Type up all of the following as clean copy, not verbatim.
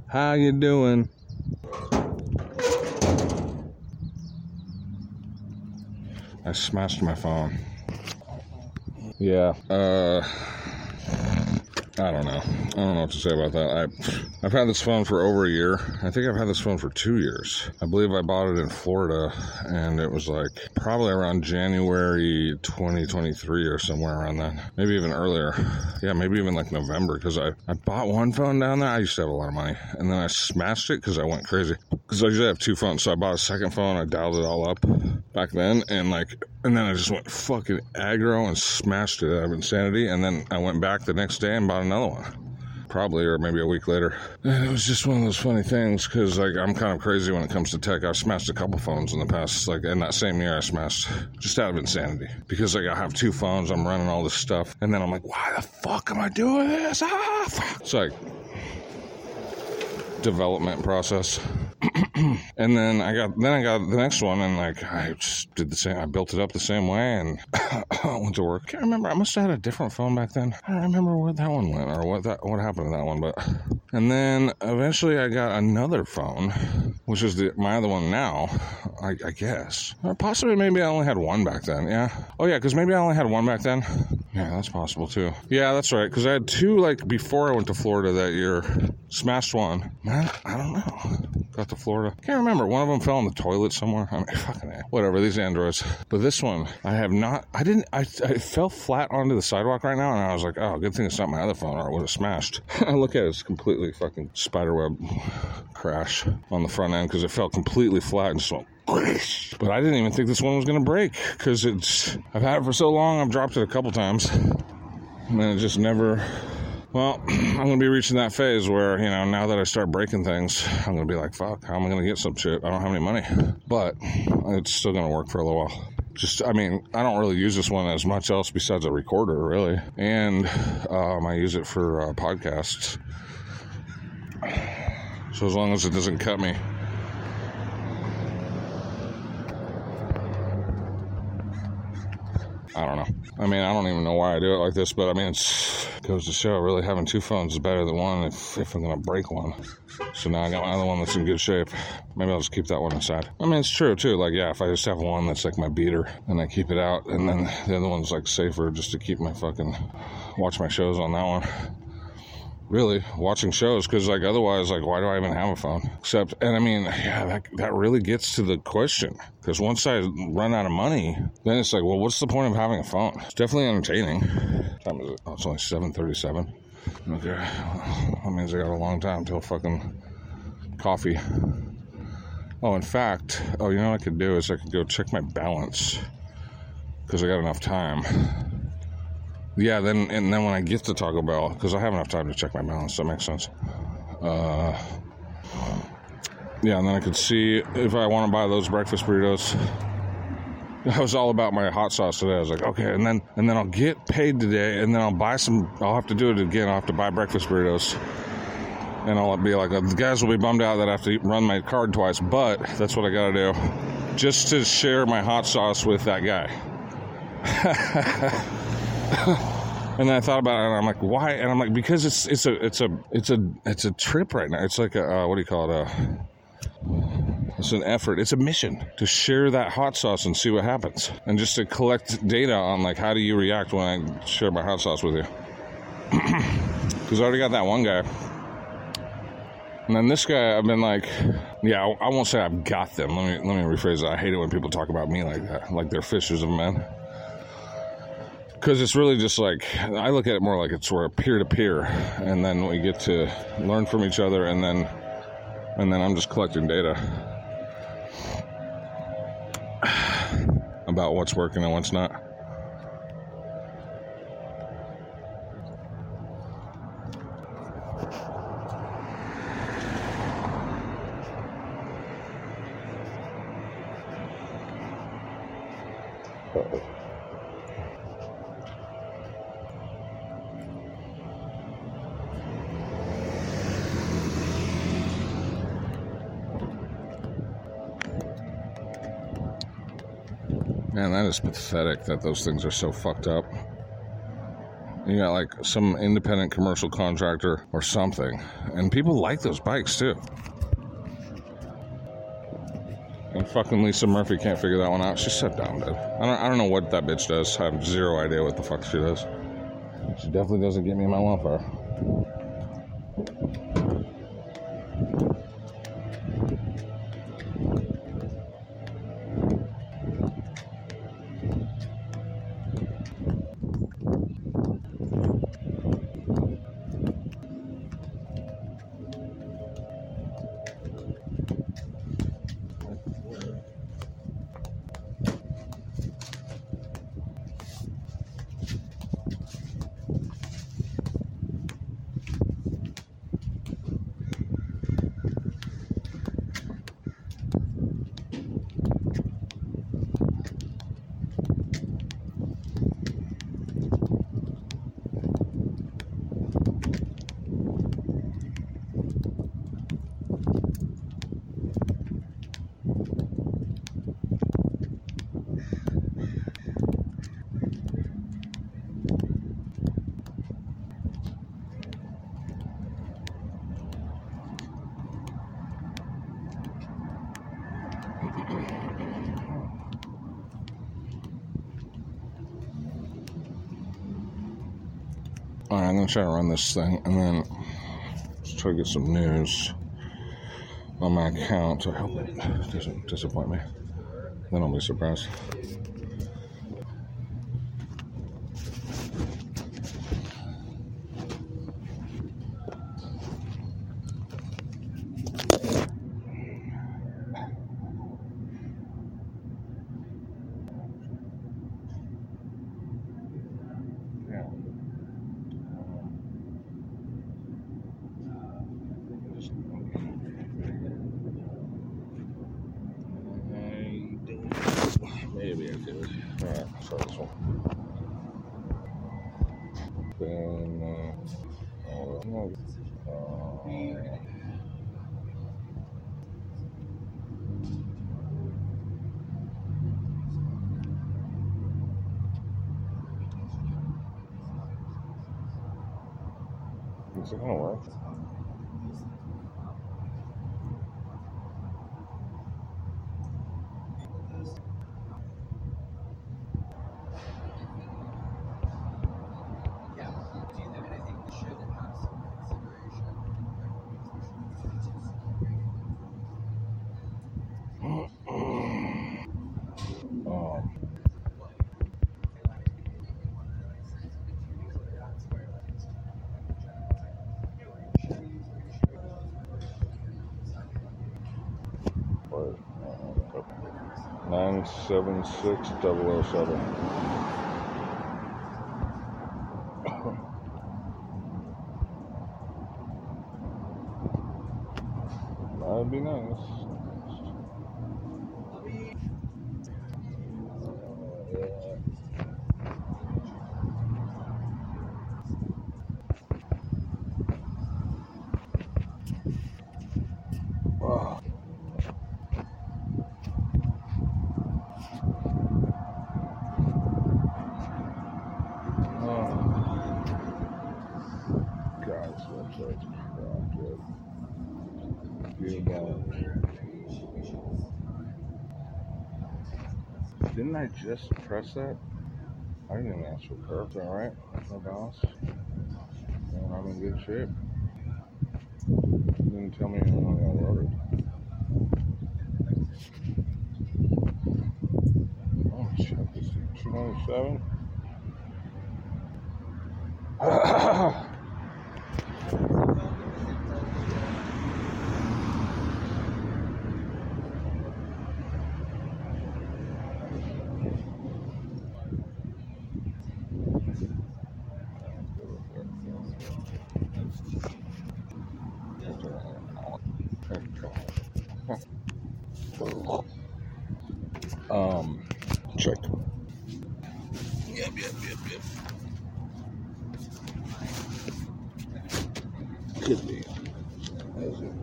How you doing? I smashed my phone. Yeah. I don't know. I don't know what to say about that. I've had this phone for over a year. I think I've had this phone for 2 years. I believe I bought it in Florida, and it was like probably around January 2023 or somewhere around that. Maybe even earlier. Yeah, maybe even like November, because I bought one phone down there. I used to have a lot of money, and then I smashed it because I went crazy. Because I usually have two phones, so I bought a second phone. I dialed it all up back then, and then I just went fucking aggro and smashed it out of insanity, and then I went back the next day and bought another one, probably, or maybe a week later. And it was just one of those funny things, because I'm kind of crazy when it comes to tech. I've smashed a couple phones in the past, in that same year I smashed, just out of insanity, because I have two phones, I'm running all this stuff, and then I'm like, why the fuck am I doing this? Fuck. It's like development process. And then I got the next one, and I just did the same. I built it up the same way, and went to work. Can't remember. I must have had a different phone back then. I don't remember where that one went or what happened to that one. And then eventually I got another phone, which is my other one now. I guess, or possibly maybe I only had one back then. Yeah. Oh yeah, because maybe I only had one back then. Yeah, that's possible too. Yeah, that's right. Because I had two before I went to Florida that year. Smashed one. Man, I don't know. Got to Florida. Can't remember. One of them fell in the toilet somewhere. I mean, fucking whatever. These Androids. But this one, I have not. I fell flat onto the sidewalk right now, and I was like, oh, good thing it's not my other phone, or it would have smashed. I look at it, it's completely fucking spiderweb crash on the front end, because it fell completely flat and just went. But I didn't even think this one was going to break, because I've had it for so long. I've dropped it a couple times, and then it just never. Well, I'm going to be reaching that phase where, now that I start breaking things, I'm going to be like, fuck, how am I going to get some shit? I don't have any money. But it's still going to work for a little while. I don't really use this one as much else besides a recorder, really. And I use it for podcasts. So as long as it doesn't cut me. I don't know. I don't even know why I do it like this, but it goes to show really having two phones is better than one if I'm going to break one. So now I got my other one that's in good shape. Maybe I'll just keep that one inside. It's true too. If I just have one that's my beater and I keep it out, and then the other one's safer just to keep watch my shows on that one. Really, watching shows, because otherwise, why do I even have a phone? Except, that really gets to the question, because once I run out of money, then it's well, what's the point of having a phone? It's definitely entertaining. What time is it? Oh, it's only 7:37. Okay, that means I got a long time till fucking coffee. Oh, in fact, you know what I could do is I could go check my balance, because I got enough time. Yeah, then when I get to Taco Bell, because I have enough time to check my balance, that makes sense. Yeah, and then I could see if I want to buy those breakfast burritos. I was all about my hot sauce today. I was like, okay, and then I'll get paid today, and then I'll buy some. I'll have to do it again. I'll have to buy breakfast burritos, and I'll be like, the guys will be bummed out that I have to run my card twice, but that's what I got to do, just to share my hot sauce with that guy. And then I thought about it, and I'm like, why? And I'm like, because it's a trip right now. It's like what do you call it? It's an effort. It's a mission to share that hot sauce and see what happens, and just to collect data on how do you react when I share my hot sauce with you? Because I already got that one guy, and then this guy, I've been yeah, I won't say I've got them. Let me rephrase that. I hate it when people talk about me like that, like they're fishers of men. Because it's really just I look at it more we're a peer-to-peer, and then we get to learn from each other, and then I'm just collecting data about what's working and what's not. Man, that is pathetic that those things are so fucked up. You got like some independent commercial contractor or something. And people like those bikes too. And fucking Lisa Murphy can't figure that one out. She's so dumb, dude. I don't know what that bitch does. I have zero idea what the fuck she does. She definitely doesn't get me my welfare. Alright, I'm going to try to run this thing and then just try to get some news on my account. I hope it doesn't disappoint me. Then I'll be surprised. Maybe I did. Alright, let's try this one. Then, is it gonna work? What? 976007. That'd be nice. Oh. Guys, website's crap, dude. Didn't I just press that? I didn't even ask for curves, alright? No balance. I'm in good shape. Didn't tell me when I got loaded. Oh shit, this is 297. Check. Yep. Could be. Is it?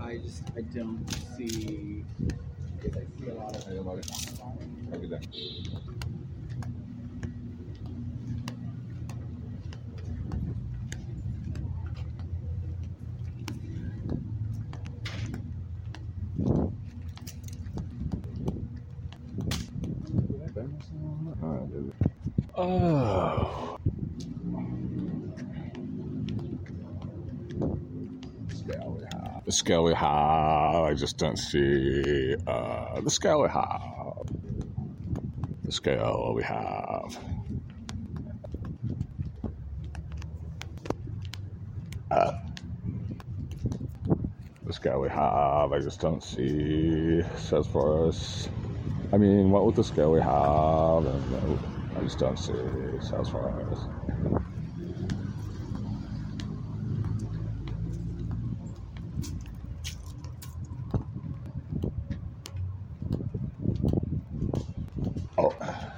I don't see. Because I see a lot of. I'll be there. Oh. The scale we have. I just don't see the scale we have. The scale we have. The scale we have. I just don't see. Says for us. I mean, what with the scale we have? And I just don't see. Says for us. Oh.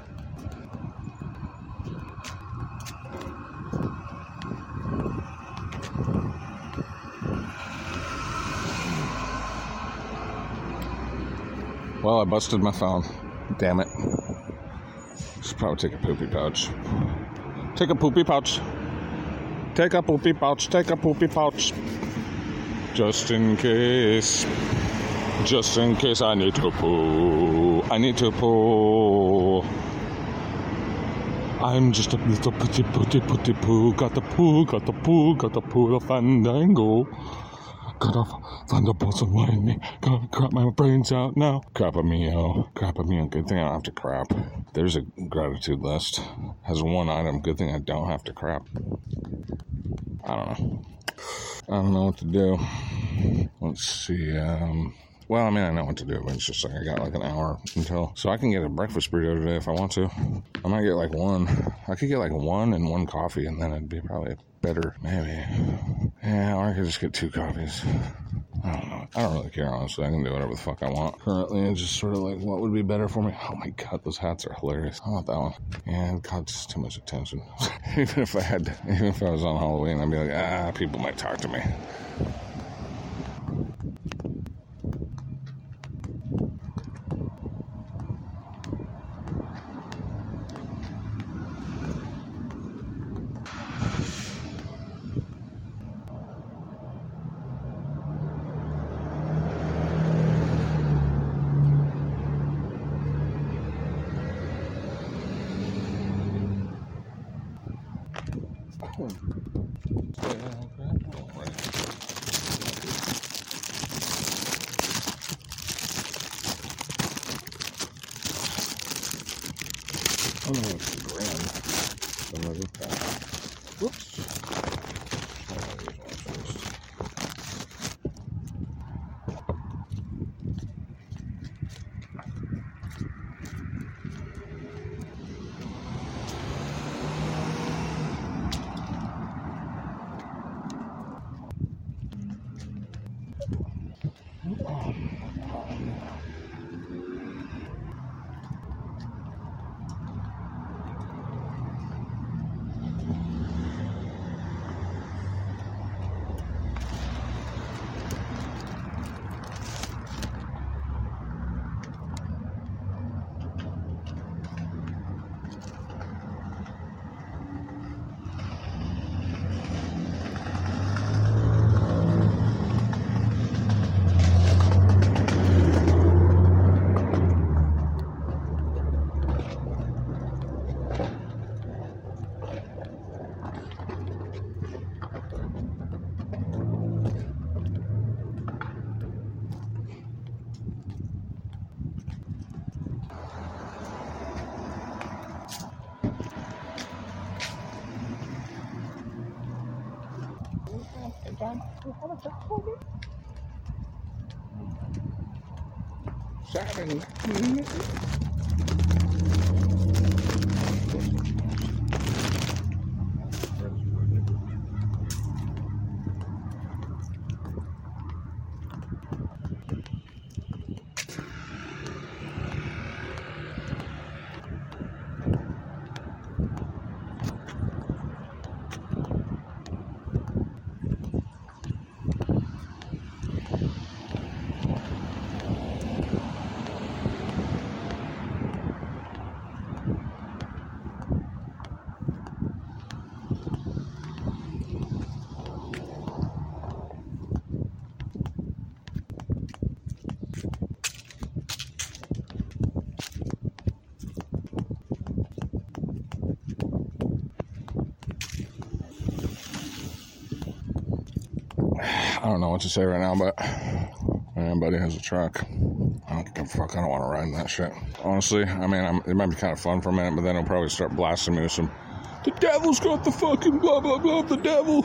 Well, I busted my phone. Damn it. Should probably take a poopy pouch. Take a poopy pouch. Take a poopy pouch. Take a poopy pouch. Just in case. Just in case I need to poo. I need to poo. I'm just a little putty poo. Got the poo, got the poo, got the poo, the fandango. Got off thunderbolts and lightning. Gotta crap my brains out now. Crap-a-mio. Crap-a-mio. Good thing I don't have to crap. There's a gratitude list. Has one item. Good thing I don't have to crap. I don't know. I don't know what to do. Let's see. Well, I mean, I know what to do, but it's just like I got like an hour until. So I can get a breakfast burrito today if I want to. I might get like one. I could get like one and one coffee, and then it'd be probably better, maybe. Yeah, or I could just get 2 coffees. I don't know. I don't really care, honestly. I can do whatever the fuck I want. Currently, it's just sort of like, what would be better for me? Oh my god, those hats are hilarious. I want that one. Yeah, it got just too much attention. even if I was on Halloween, I'd be like, people might talk to me. Oh no, it's a grand. Another pack. Whoops. Seven. I don't know what to say right now, but anybody has a truck, I don't give a fuck. I don't want to ride in that shit. Honestly, I mean, it might be kind of fun for a minute, but then it'll probably start blasting me with some, the devil's got the fucking blah, blah, blah, the devil.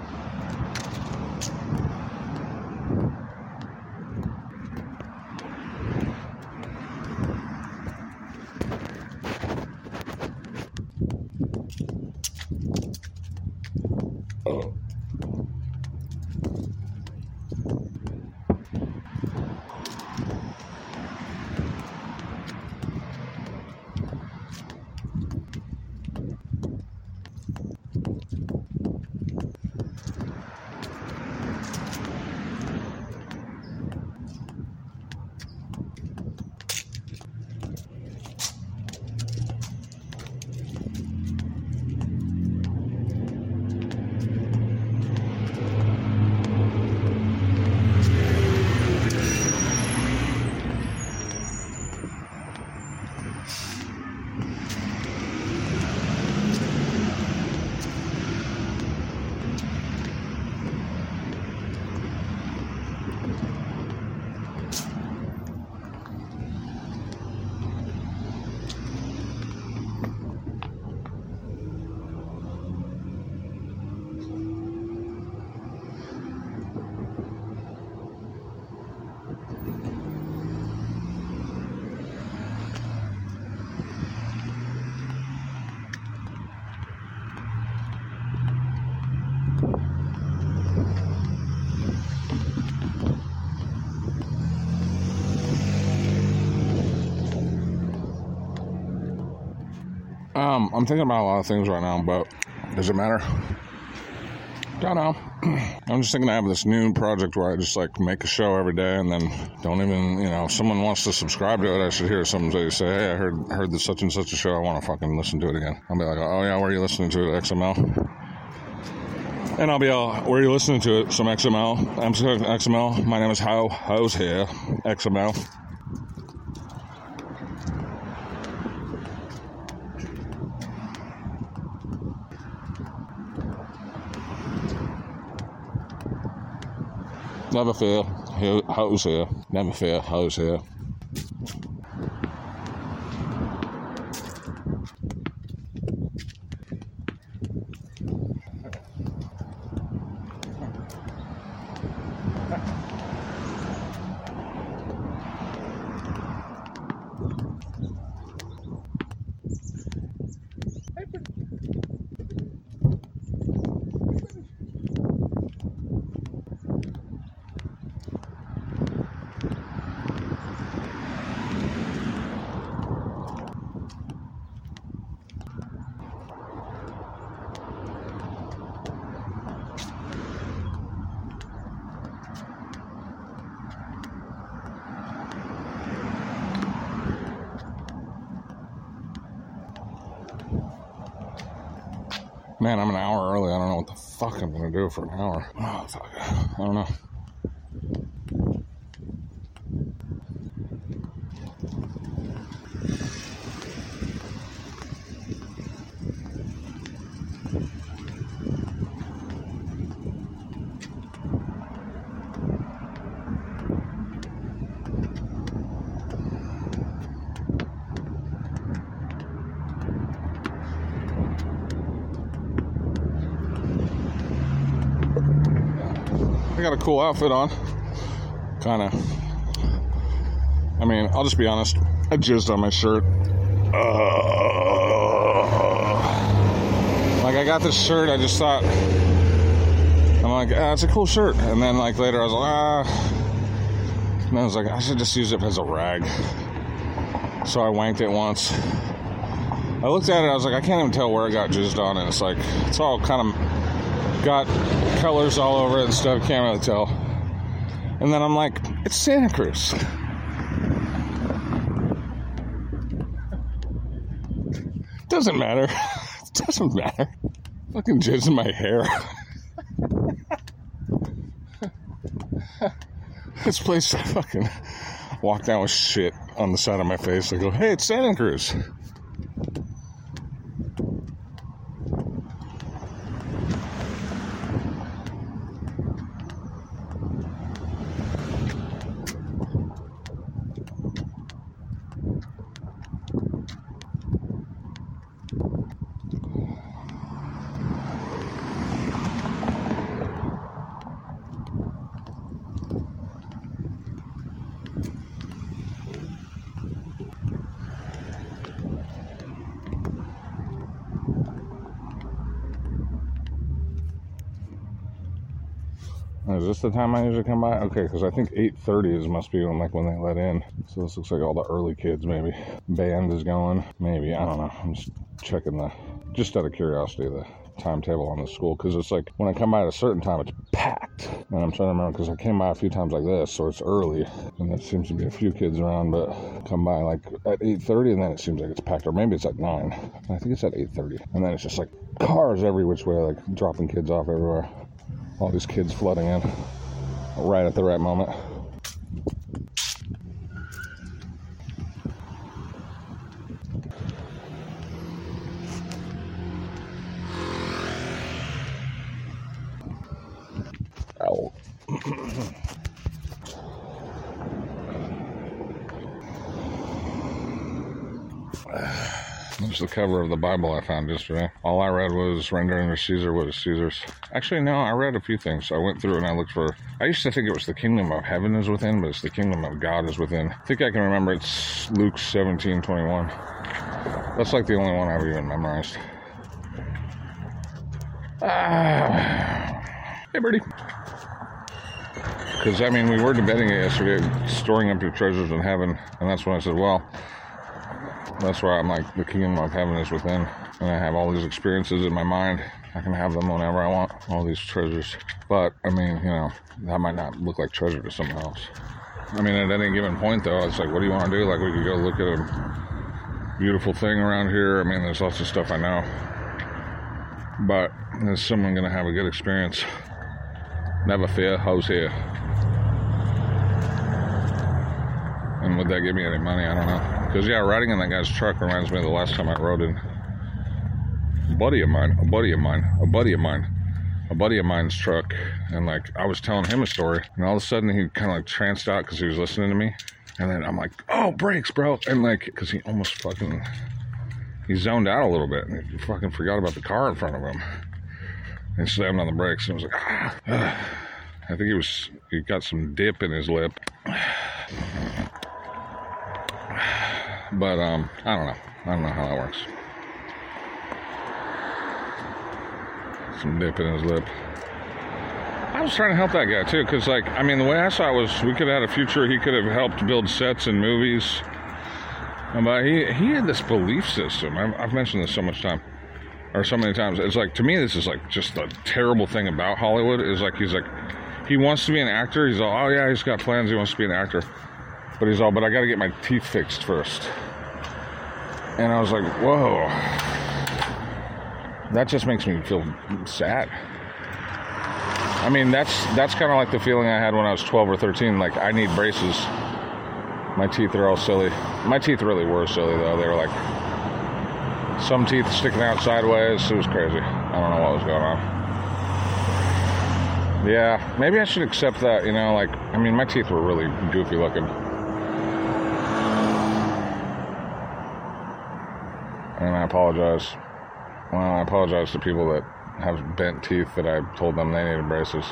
I'm thinking about a lot of things right now, but does it matter? Don't know. I'm just thinking I have this new project where I just like make a show every day and then don't even, if someone wants to subscribe to it, I should hear somebody say, hey, I heard this such and such a show, I want to fucking listen to it again. I'll be like, oh yeah, where are you listening to it? XML? And I'll be all, where are you listening to it? Some XML. I'm XML. My name is Ho's here. XML. Never fear, Ho's here. Never fear, Ho's here. Man, I'm an hour early. I don't know what the fuck I'm going to do for an hour. Oh, fuck. I don't know. I got a cool outfit on. Kind of. I mean, I'll just be honest. I jizzed on my shirt. Like, I got this shirt, I just thought, I'm like, it's a cool shirt. And then, like, later I was like, And I was like, I should just use it as a rag. So I wanked it once. I looked at it, I was like, I can't even tell where it got jizzed on. And it's like, it's all kind of got colors all over it and stuff, can't really tell. And then I'm like, it's Santa Cruz. Doesn't matter. It doesn't matter. Fucking jizz in my hair. This place, I fucking walk down with shit on the side of my face. I go, hey, it's Santa Cruz. Is this the time I usually come by? Okay, because I think 8:30 must be when they let in. So this looks like all the early kids maybe. Band is going. Maybe, I don't know. I'm just checking just out of curiosity, the timetable on the school, because it's like when I come by at a certain time it's packed, and I'm trying to remember because I came by a few times like this, so it's early and there seems to be a few kids around, but come by like at 8:30 and then it seems like it's packed, or maybe it's at 9. I think it's at 8:30, and then it's just like cars every which way, like dropping kids off everywhere, all these kids flooding in right at the right moment. Ow. This is the cover of the Bible I found yesterday. All I read was rendering to Caesar what is Caesar's. Actually, no, I read a few things. I went through and I looked for... I used to think it was the kingdom of heaven is within, but it's the kingdom of God is within. I think I can remember it's Luke 17:21. That's like the only one I've even memorized. Hey, birdie. Because, I mean, we were debating it yesterday, storing up your treasures in heaven, and that's when I said, well, that's where I'm like, the kingdom of heaven is within, and I have all these experiences in my mind. I can have them whenever I want, all these treasures. But, I mean, you know, that might not look like treasure to someone else. I mean, at any given point, though, it's like, what do you want to do? Like, we could go look at a beautiful thing around here. I mean, there's lots of stuff I know. But, is someone going to have a good experience? Never fear, house here. And would that give me any money? I don't know. Because, yeah, riding in that guy's truck reminds me of the last time I rode in. A buddy of mine's truck. And, like, I was telling him a story. And all of a sudden, he kind of, like, tranced out because he was listening to me. And then I'm like, oh, brakes, bro. And, like, because he almost fucking... He zoned out a little bit. And he fucking forgot about the car in front of him. And slammed on the brakes. And I was like, I think he got some dip in his lip. But, I don't know. I don't know how that works. Some dip in his lip. I was trying to help that guy, too, because, like, I mean, the way I saw it was we could have had a future. He could have helped build sets in movies. But he had this belief system. I've mentioned this so many times. It's like, to me, this is, like, just the terrible thing about Hollywood is, like, he wants to be an actor. He's all, oh, yeah, he's got plans. He wants to be an actor. But he's all, but I got to get my teeth fixed first. And I was like, whoa. That just makes me feel sad. I mean, that's kind of like the feeling I had when I was 12 or 13. Like, I need braces. My teeth are all silly. My teeth really were silly, though. They were like, some teeth sticking out sideways. It was crazy. I don't know what was going on. Yeah, maybe I should accept that, you know, like, I mean, my teeth were really goofy looking. And I apologize. Well, I apologize to people that have bent teeth that I told them they needed braces.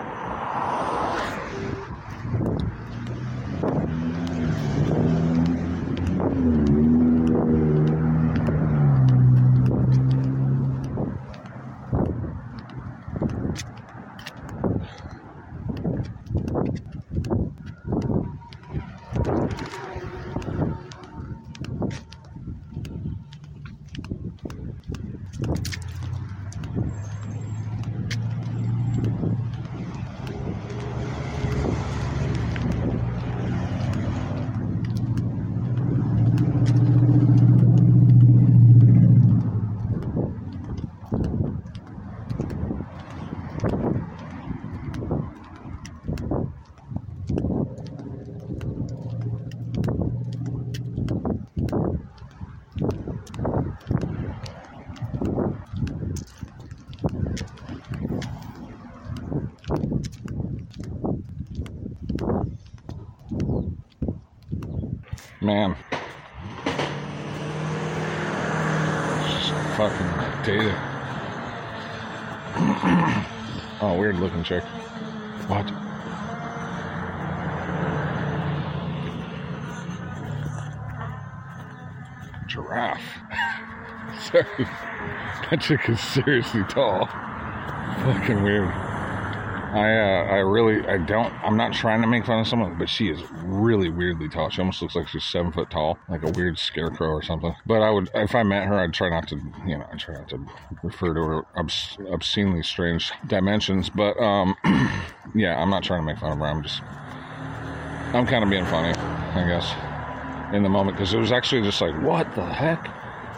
Man. Just fucking dated. Oh, weird looking chick. What? Giraffe. Sorry. That chick is seriously tall. Fucking weird. I I'm not trying to make fun of someone, but she is really weirdly tall. She almost looks like she's 7 foot tall, like a weird scarecrow or something. But if I met her, I'd try not to refer to her obscenely strange dimensions. But, yeah, I'm not trying to make fun of her. I'm kind of being funny, I guess, in the moment, because it was actually just like, what the heck?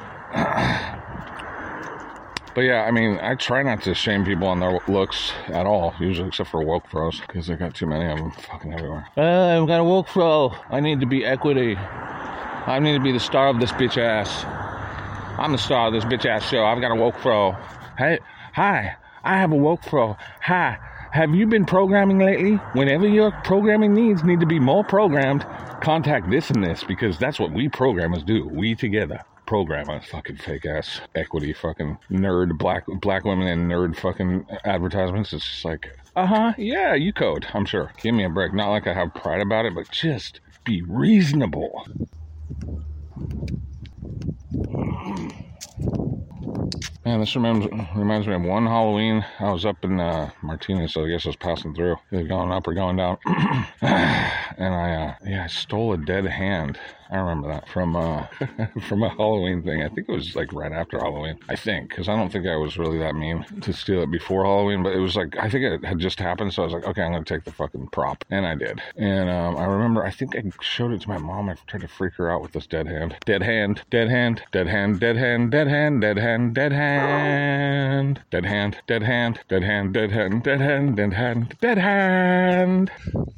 But yeah, I mean, I try not to shame people on their looks at all, usually, except for woke bros, because I got too many of them fucking everywhere. I've got a woke bro. I need to be equity. I need to be the star of this bitch ass. I'm the star of this bitch ass show. I've got a woke bro. Hey, hi, I have a woke bro. Hi, have you been programming lately? Whenever your programming needs need to be more programmed, contact this and this, because that's what we programmers do. We together program on fucking fake ass equity fucking nerd black women and nerd fucking advertisements. It's just like, yeah, you code, I'm sure. Give me a break. Not like I have pride about it, but just be reasonable. Man, this reminds me of one Halloween. I was up in Martinez, so I guess I was passing through, either going up or going down. And I stole a dead hand. I remember that from a Halloween thing. I think it was like right after Halloween. I think, because I don't think I was really that mean to steal it before Halloween, but it was like, I think it had just happened, so I was like, okay, I'm going to take the fucking prop. And I did. And I remember, I think I showed it to my mom. I tried to freak her out with this dead hand. Dead hand, dead hand, dead hand, dead hand, dead hand, dead hand, dead hand, dead hand, dead hand, dead hand, dead hand, dead hand, dead hand, dead hand.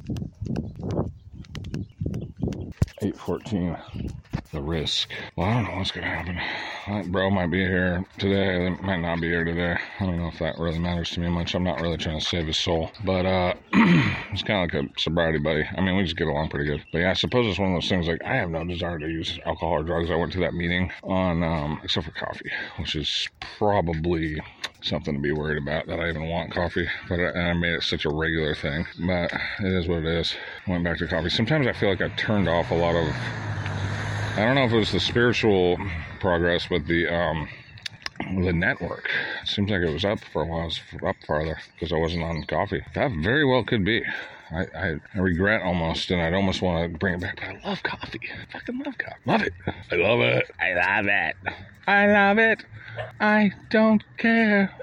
8:14. The risk. Well, I don't know what's going to happen. That bro might be here today. They might not be here today. I don't know if that really matters to me much. I'm not really trying to save his soul. But it's kind of like a sobriety buddy. I mean, we just get along pretty good. But yeah, I suppose it's one of those things like, I have no desire to use alcohol or drugs. I went to that meeting on, except for coffee, which is probably something to be worried about, that I even want coffee. But I made it such a regular thing. But it is what it is. Went back to coffee. Sometimes I feel like I turned off a lot of, I don't know if it was the spiritual progress, but the network. It seems like it was up for a while. It was up farther because I wasn't on coffee. That very well could be. I regret almost, and I'd almost want to bring it back, but I love coffee. I fucking love coffee. Love it. I love it. I love it. I love it. I don't care.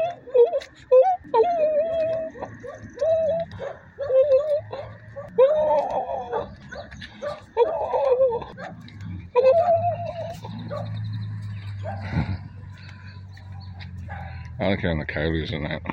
I like hearing the coyotes at night.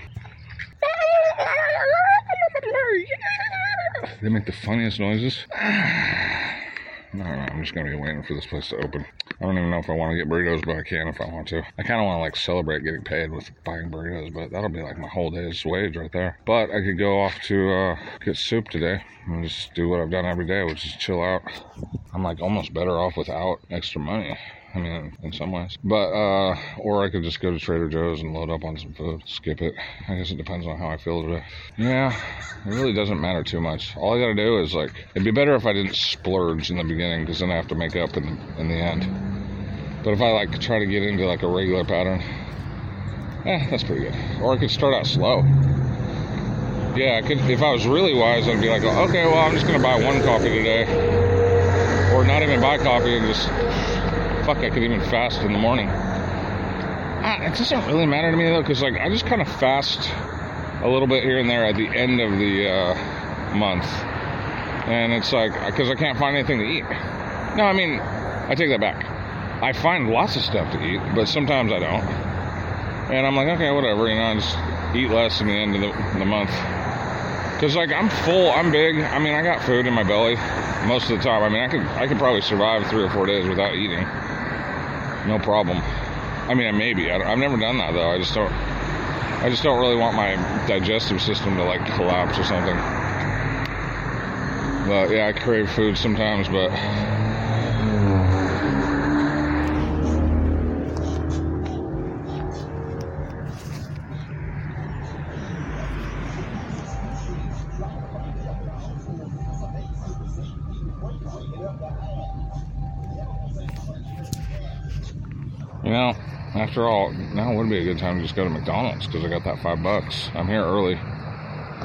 They make the funniest noises. I don't know, I'm just going to be waiting for this place to open. I don't even know if I want to get burritos, but I can if I want to. I kind of want to like celebrate getting paid with buying burritos, but that'll be like my whole day's wage right there. But I could go off to get soup today and just do what I've done every day, which is chill out. I'm like almost better off without extra money. I mean, in some ways. But, or I could just go to Trader Joe's and load up on some food. Skip it. I guess it depends on how I feel today. Yeah, it really doesn't matter too much. All I gotta do is, like, it'd be better if I didn't splurge in the beginning, because then I have to make up in the end. But if I, like, try to get into, like, a regular pattern, that's pretty good. Or I could start out slow. Yeah, I could, if I was really wise, I'd be like, okay, well, I'm just gonna buy one coffee today. Or not even buy coffee and just... Fuck, I could even fast in the morning. It doesn't really matter to me, though, because, like, I just kind of fast a little bit here and there at the end of the month. And it's like, because I can't find anything to eat. No, I mean, I take that back. I find lots of stuff to eat, but sometimes I don't. And I'm like, okay, whatever, I just eat less in the end of the month. Because, like, I'm full, I'm big. I mean, I got food in my belly most of the time. I mean, I could probably survive 3 or 4 days without eating. No problem. I mean, maybe. I've never done that, though. I just don't really want my digestive system to, like, collapse or something. But, yeah, I crave food sometimes, but... after all, now would be a good time to just go to McDonald's because I got that $5. I'm here early.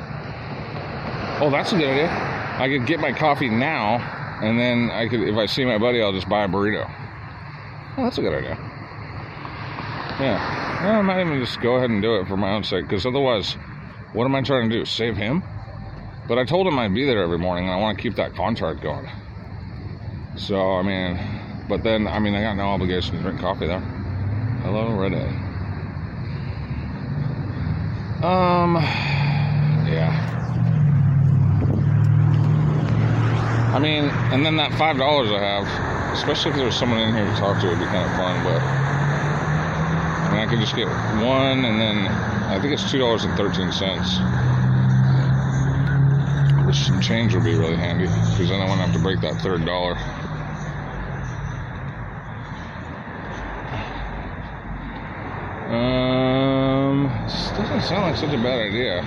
Oh, that's a good idea. I could get my coffee now, and then I could, if I see my buddy, I'll just buy a burrito. Oh, that's a good idea. Yeah. Well, I might even just go ahead and do it for my own sake, because otherwise, what am I trying to do? Save him? But I told him I'd be there every morning, and I want to keep that contract going. So, I mean, but then, I mean, I got no obligation to drink coffee there. Hello, Red A. Yeah. I mean, and then that $5 I have, especially if there's someone in here to talk to, it'd be kind of fun, but I mean, I could just get one, and then I think it's $2.13, which some change would be really handy, because then I wouldn't have to break that third dollar. This doesn't sound like such a bad idea.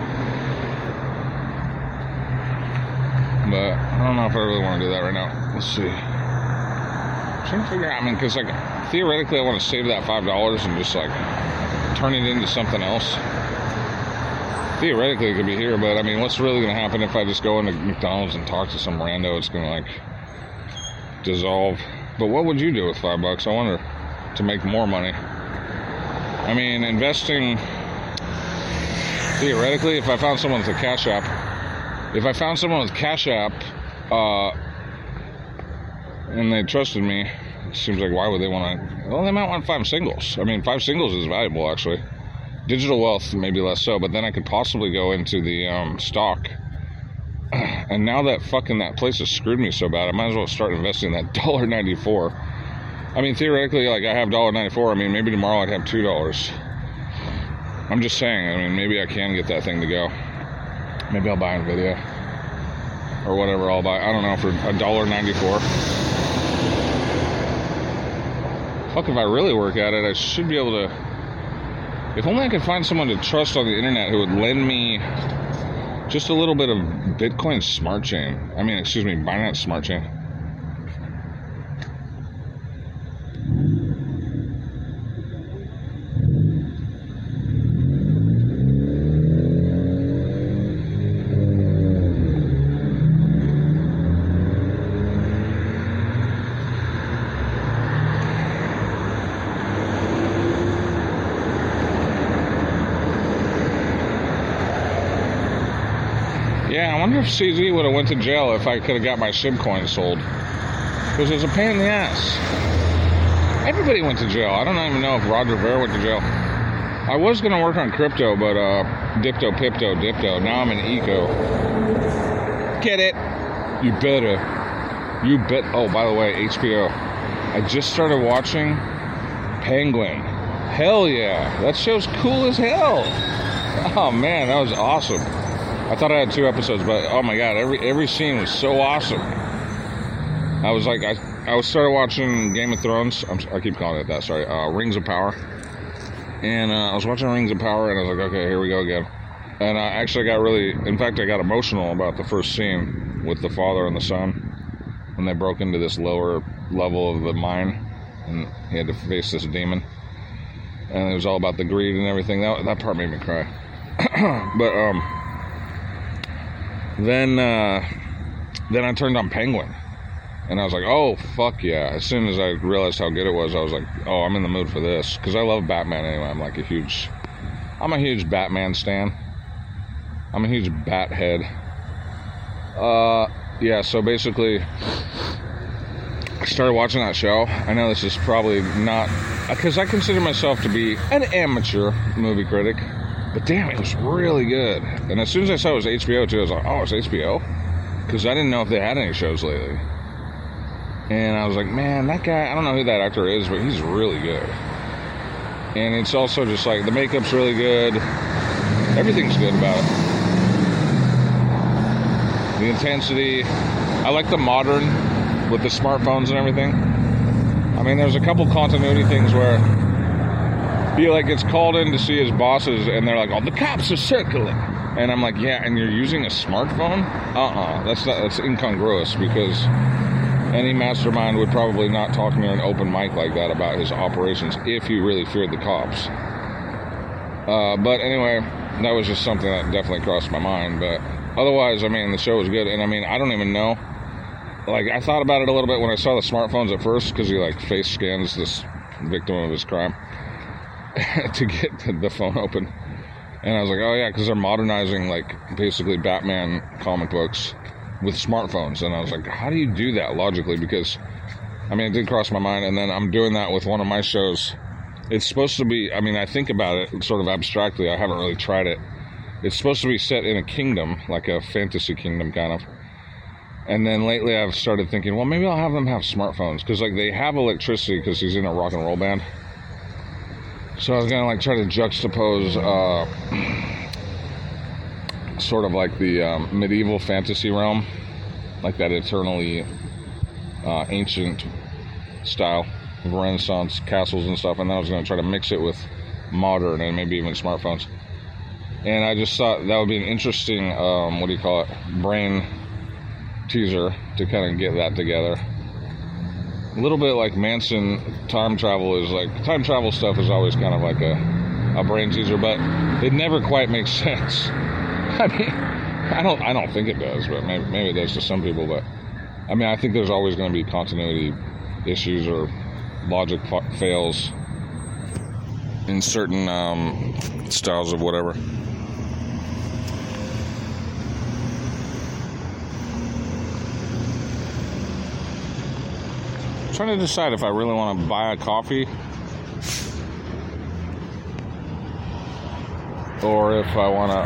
But I don't know if I really want to do that right now. Let's see. I'm trying to figure out, I mean, because like theoretically I want to save that $5 and just like turn it into something else. Theoretically it could be here, but I mean, what's really going to happen if I just go into McDonald's and talk to some rando? It's going to like dissolve. But what would you do with $5? I wonder, to make more money. I mean, investing, theoretically, if I found someone with a Cash App, and they trusted me, it seems like, why would they want to? Well, they might want 5 singles. I mean, 5 singles is valuable, actually. Digital wealth, maybe less so, but then I could possibly go into the stock. And now that that place has screwed me so bad, I might as well start investing that $1.94. I mean, theoretically, like, I have $1.94. I mean, maybe tomorrow I'd have $2. I'm just saying, I mean, maybe I can get that thing to go. Maybe I'll buy NVIDIA. Or whatever I'll buy. I don't know, for $1.94. Fuck, if I really work at it, I should be able to... If only I could find someone to trust on the internet who would lend me just a little bit of Bitcoin Smart Chain. I mean, excuse me, Binance Smart Chain. Yeah, I wonder if CZ would have went to jail if I could have got my SHIB coin sold. Because it was a pain in the ass. Everybody went to jail. I don't even know if Roger Ver went to jail. I was going to work on crypto, but dipto. Now I'm in eco. Get it? You better. You bet. Oh, by the way, HBO. I just started watching Penguin. Hell yeah. That show's cool as hell. Oh, man, that was awesome. I thought I had 2 episodes, but oh my god, every scene was so awesome. I was like, I started watching Game of Thrones. I keep calling it that, sorry. Rings of Power. And I was watching Rings of Power, and I was like, okay, here we go again. And I actually got I got emotional about the first scene with the father and the son when they broke into this lower level of the mine, and he had to face this demon. And it was all about the greed and everything. That part made me cry. But, Then I turned on Penguin, and I was like, oh, fuck yeah. As soon as I realized how good it was, I was like, oh, I'm in the mood for this, because I love Batman anyway. I'm a huge Batman stan. I'm a huge bat head. Yeah, so basically, I started watching that show. I know this is probably not, because I consider myself to be an amateur movie critic. But damn, it was really good. And as soon as I saw it was HBO too, I was like, oh, it's HBO? Because I didn't know if they had any shows lately. And I was like, man, that guy, I don't know who that actor is, but he's really good. And it's also just like, the makeup's really good. Everything's good about it. The intensity. I like the modern with the smartphones and everything. I mean, there's a couple continuity things where he gets called in to see his bosses, and they're like, oh, the cops are circling. And I'm like, yeah, and you're using a smartphone? That's incongruous, because any mastermind would probably not talk near an open mic like that about his operations if he really feared the cops. But anyway, that was just something that definitely crossed my mind. But otherwise, I mean, the show was good. And I mean, I don't even know. Like, I thought about it a little bit when I saw the smartphones at first, because he like face scans this victim of his crime to get the phone open. And I was like, oh yeah, because they're modernizing like basically Batman comic books with smartphones. And I was like, how do you do that logically? Because I mean, it did cross my mind. And then I'm doing that with one of my shows. It's supposed to be, I mean, I think about it sort of abstractly. I haven't really tried it. It's supposed to be set in a kingdom, like a fantasy kingdom kind of. And then lately I've started thinking, well, maybe I'll have them have smartphones, because like they have electricity because he's in a rock and roll band. So I was gonna like try to juxtapose sort of like the medieval fantasy realm, like that eternally ancient style of Renaissance castles and stuff, and then I was gonna try to mix it with modern and maybe even smartphones. And I just thought that would be an interesting brain teaser to kind of get that together. A little bit like Manson time travel is like, time travel stuff is always kind of like a brain teaser, but it never quite makes sense. I mean, I don't think it does, but maybe it does to some people. But I mean, I think there's always going to be continuity issues or logic fails in certain styles of whatever. Trying to decide if I really want to buy a coffee or if I want to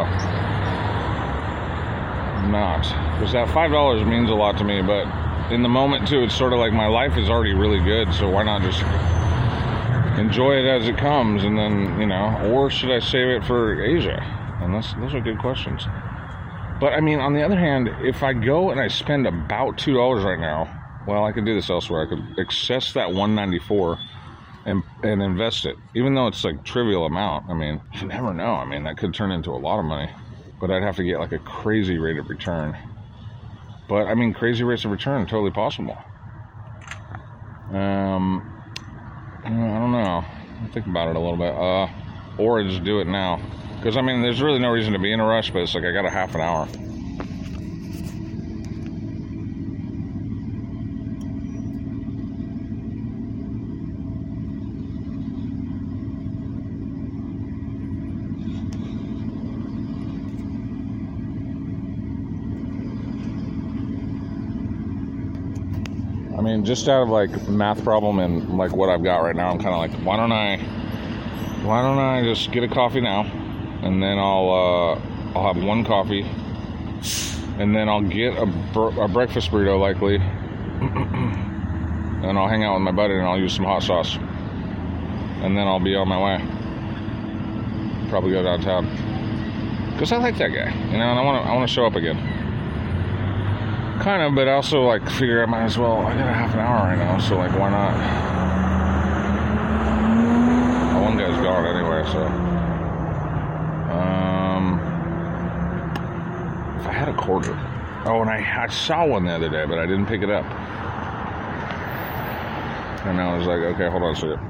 not, because that $5 means a lot to me, but in the moment too, it's sort of like my life is already really good, so why not just enjoy it as it comes, and then, you know, or should I save it for Asia? And those are good questions. But I mean, on the other hand, if I go and I spend about $2 right now, well, I could do this elsewhere. I could access that $194 and invest it, even though it's like trivial amount. I mean, you never know. I mean, that could turn into a lot of money, but I'd have to get like a crazy rate of return. But I mean, crazy rates of return, totally possible. I don't know. I'll think about it a little bit. Or just do it now, because I mean, there's really no reason to be in a rush. But it's like I got a half an hour. I mean, just out of like math problem and like what I've got right now, I'm kind of like, why don't I just get a coffee now, and then I'll have one coffee, and then I'll get a breakfast burrito likely, and I'll hang out with my buddy and I'll use some hot sauce, and then I'll be on my way. Probably go downtown, because I like that guy, you know, and I want to show up again. Kind of, but also like figure I might as well. I got a half an hour right now, so like why not? Oh, one guy's gone anyway, so if I had a quarter. Oh, and I saw one the other day, but I didn't pick it up. And I was like, okay, hold on a second.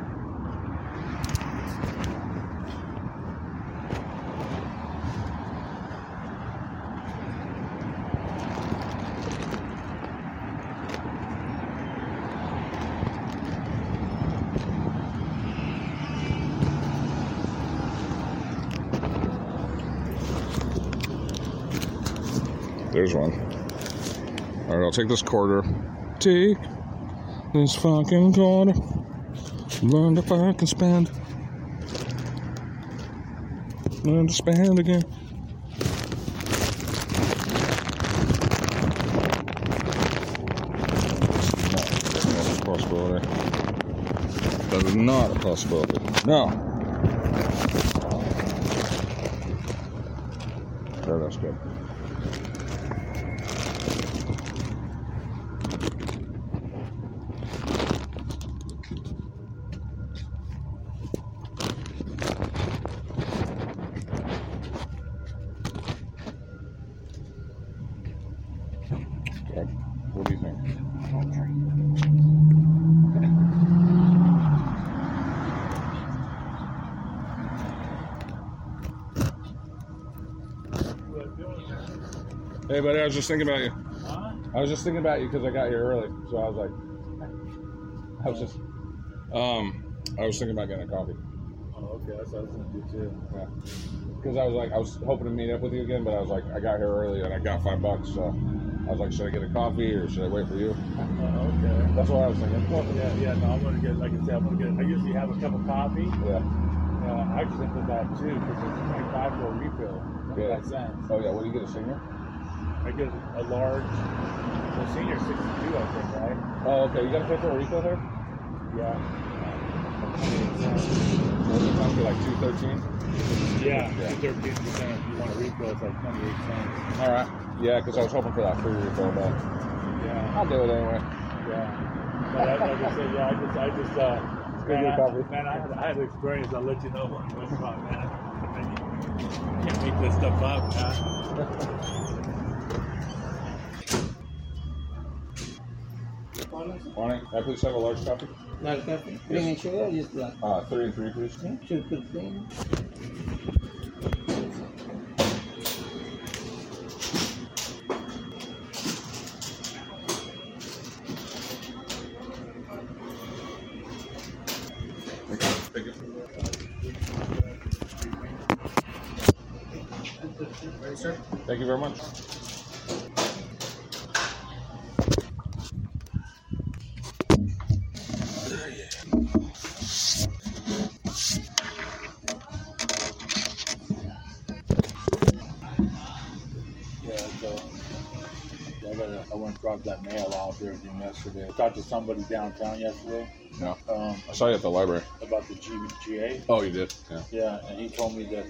There's one. Alright, I'll take this quarter. Take this fucking quarter. Learn to fucking spend. Learn to spend again. That's not a possibility. That is not a possibility. No. There, that's good. What do you think? Hey, buddy, I was just thinking about you. Huh? I was just thinking about you because I got here early, so I was like, I was thinking about getting a coffee. Oh, okay. That's what I was gonna do too. Yeah. Because I was hoping to meet up with you again, but I was like, I got here early and I got $5, so I was like, should I get a coffee or should I wait for you? Okay. That's what I was thinking. Well, yeah. No, I'm gonna get, like I said, I usually have a cup of coffee. Yeah. I just think of that too because it's 25 for a refill. 25 cents. Oh yeah. What do you get, a senior? I get a large. The senior 62, I think, right? Oh, okay. You got to pay for a refill there? Yeah. What's it cost you, like $2.13? Yeah. 2.13%. If you want a refill, it's like 28 cents. All right. Yeah, because I was hoping for that free refill, but Yeah. I'll do it anyway. Yeah. But like I said, yeah, I just man, I have experience. I'll let you know what it's about, man. You can't make this stuff up, man. Morning. Can I please have a large coffee? Large coffee? Cream and sugar or just black? 3 and 3, please. Yeah, sugar cream. Thank you. Ready, sir? Thank you very much. Yeah, so I went and dropped that mail off there again yesterday. I talked to somebody downtown yesterday No. I saw you at the library. about the GA. Oh, you did? Yeah. Yeah, and he told me that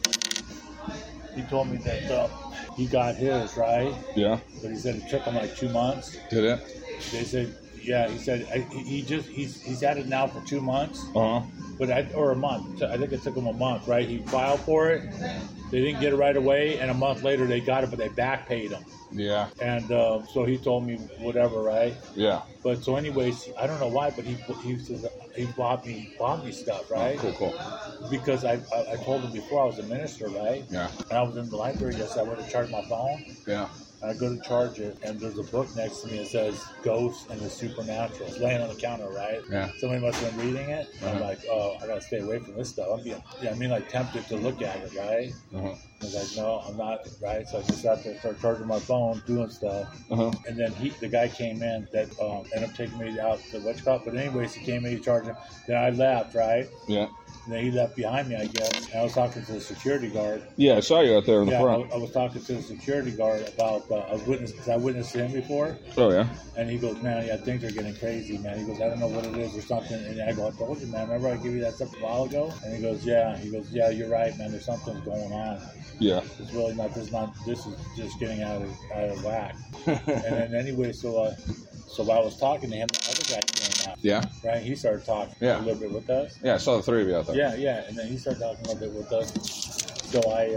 he got his, right? Yeah. But he said it took him like 2 months. Did it? They said, yeah, he said he's had it now for 2 months, Uh-huh. or a month. I think it took him a month, right? He filed for it. They didn't get it right away, and a month later they got it, but they back paid him. Yeah. And so he told me whatever, right? Yeah. But so anyways, I don't know why, but he says he bought me stuff, right? Cool, cool. Because I told him before I was a minister, right? Yeah. And I was in the library yesterday. I went to charge my phone. Yeah. And I go to charge it, and there's a book next to me that says Ghosts and the Supernatural. It's laying on the counter, right? Yeah. Somebody must have been reading it. And I'm Uh-huh. like, oh, I gotta stay away from this stuff. I'm being, like tempted to look at it, right? Uh-huh. I was like, no, I'm not, right? So I just sat there, started charging my phone, doing stuff. Uh-huh. And then the guy came in that ended up taking me out to what's called. But anyways, he came in, he charged him. Then I left, right? Yeah. And then he left behind me, I guess. And I was talking to the security guard. Yeah, I saw you out there in the Yeah, front. I was talking to the security guard about because I witnessed him before, Oh, yeah? and he goes, "Man, yeah, things are getting crazy, man." He goes, "I don't know what it is or something," and I go, "I told you, man. Remember I gave you that stuff a while ago?" And he goes, "Yeah." He goes, "Yeah, you're right, man. There's something going on. Yeah. It's really not. This is just getting out of whack." And then anyway, so while I was talking to him, the other guy came out. Yeah? Right, he started talking Yeah. a little bit with us. Yeah, I saw the three of you out there. Yeah, and then he started talking a little bit with us. So I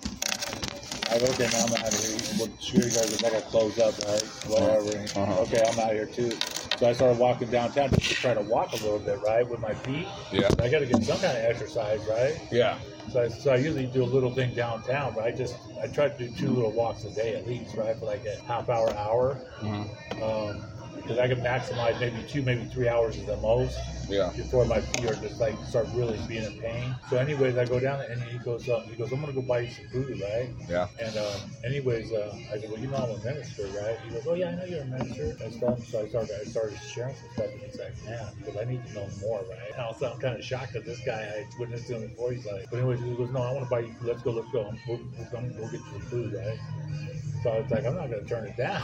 go, okay, now I'm out of here. Well, the security guards are like, I close up, right? Whatever. Uh-huh. Okay, I'm out of here too. So I started walking downtown just to try to walk a little bit, right, with my feet. Yeah. I got to get some kind of exercise, right? Yeah. So I usually do a little thing downtown, but I try to do 2 little walks a day at least, right, for like a half hour. Mhm. Because I can maximize maybe 2, maybe 3 hours at the most. Yeah. Before my feet are just like start really being in pain. So anyways, I go down there and he goes, I'm gonna go buy you some food, right? Yeah. And anyways, I go, well, you know I'm a minister, right? He goes, oh yeah, I know you're a minister and stuff. So I started sharing some stuff, and he's like, man, because I need to know more, right? And also I'm kind of shocked because this guy I witnessed him before. He's like, but anyways, he goes, no, I want to buy you. Let's go. We'll get you some food, right? So I was like, I'm not gonna turn it down.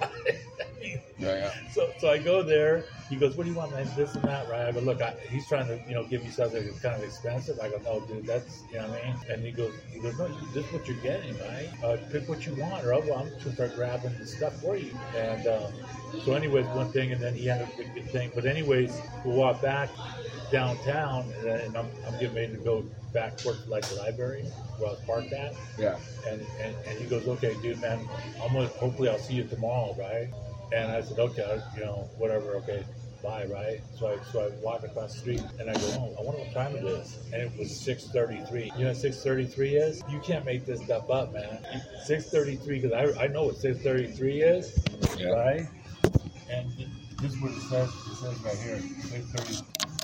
Yeah. So I go there. He goes, what do you want, man? This and that, right? I go, look, he's trying to, give me something that's kind of expensive. I go, no, dude, that's, you know what I mean? And he goes, no, this is what you're getting, right? Pick what you want, or I'm just gonna start grabbing the stuff for you. And so, anyways, one thing, and then he ended up with a good thing. But anyways, we walk back downtown, and I'm getting ready to go back towards like the library where I was parked at. Yeah. And he goes, okay, dude, man, hopefully I'll see you tomorrow, right? And I said, okay, whatever, okay. by, right? So I walk across the street and I go, oh, I wonder what time it is. And it was 6:33. You know what 6:33 is? You can't make this stuff up, man. 6:33, because I know what 6:33 is, Yeah. right? And this is what it says. It says right here, 6:30.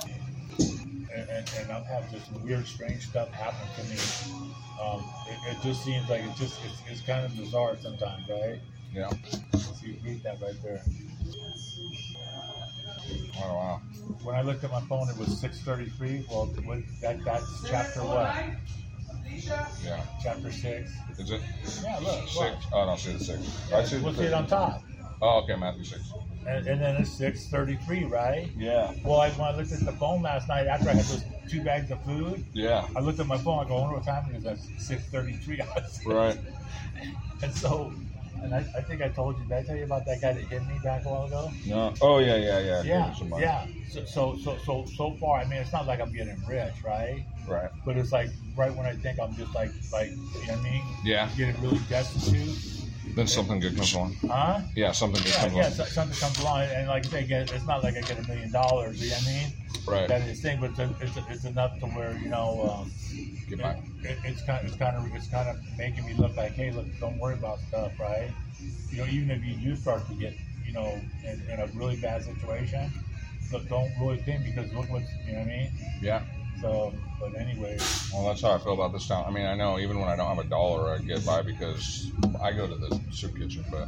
And I've had this weird, strange stuff happen to me. It just seems like it's kind of bizarre sometimes, right? Yeah. So you read that right there. Oh, wow. When I looked at my phone, it was 6:33. Well, that's chapter what? Yeah. Chapter 6. Is it Yeah, look. 6? Watch. Oh, I don't see the 6. Yeah, I see we'll the see it 3. on top. Oh, okay, Matthew 6. And then it's 6:33, right? Yeah. Well, when I looked at the phone last night after I had those 2 bags of food, Yeah. I looked at my phone. I go, I wonder what time it is. That's 6:33. Right. And so, and I think I told you. Did I tell you about that guy that hit me back a while ago? No. Oh, yeah. Yeah, Somebody. yeah. So far, I mean, it's not like I'm getting rich, right? Right. But it's like right when I think I'm just like you know what I mean? Yeah. Getting really destitute. Then something good comes along. Huh? Yeah, something good comes Yeah, along. something comes along, and like I say, again, it's not like I get $1 million. You know what I mean? Right. That is thing, but it's enough to where Get back. it's kind of making me look like, hey, look, don't worry about stuff, right? You know, even if you do start to get, you know, in a really bad situation, look, don't really think, because look what, you know what I mean? Yeah. So, but anyway, Well, that's how I feel about this town. I mean, I know even when I don't have $1, I get by because I go to the soup kitchen, but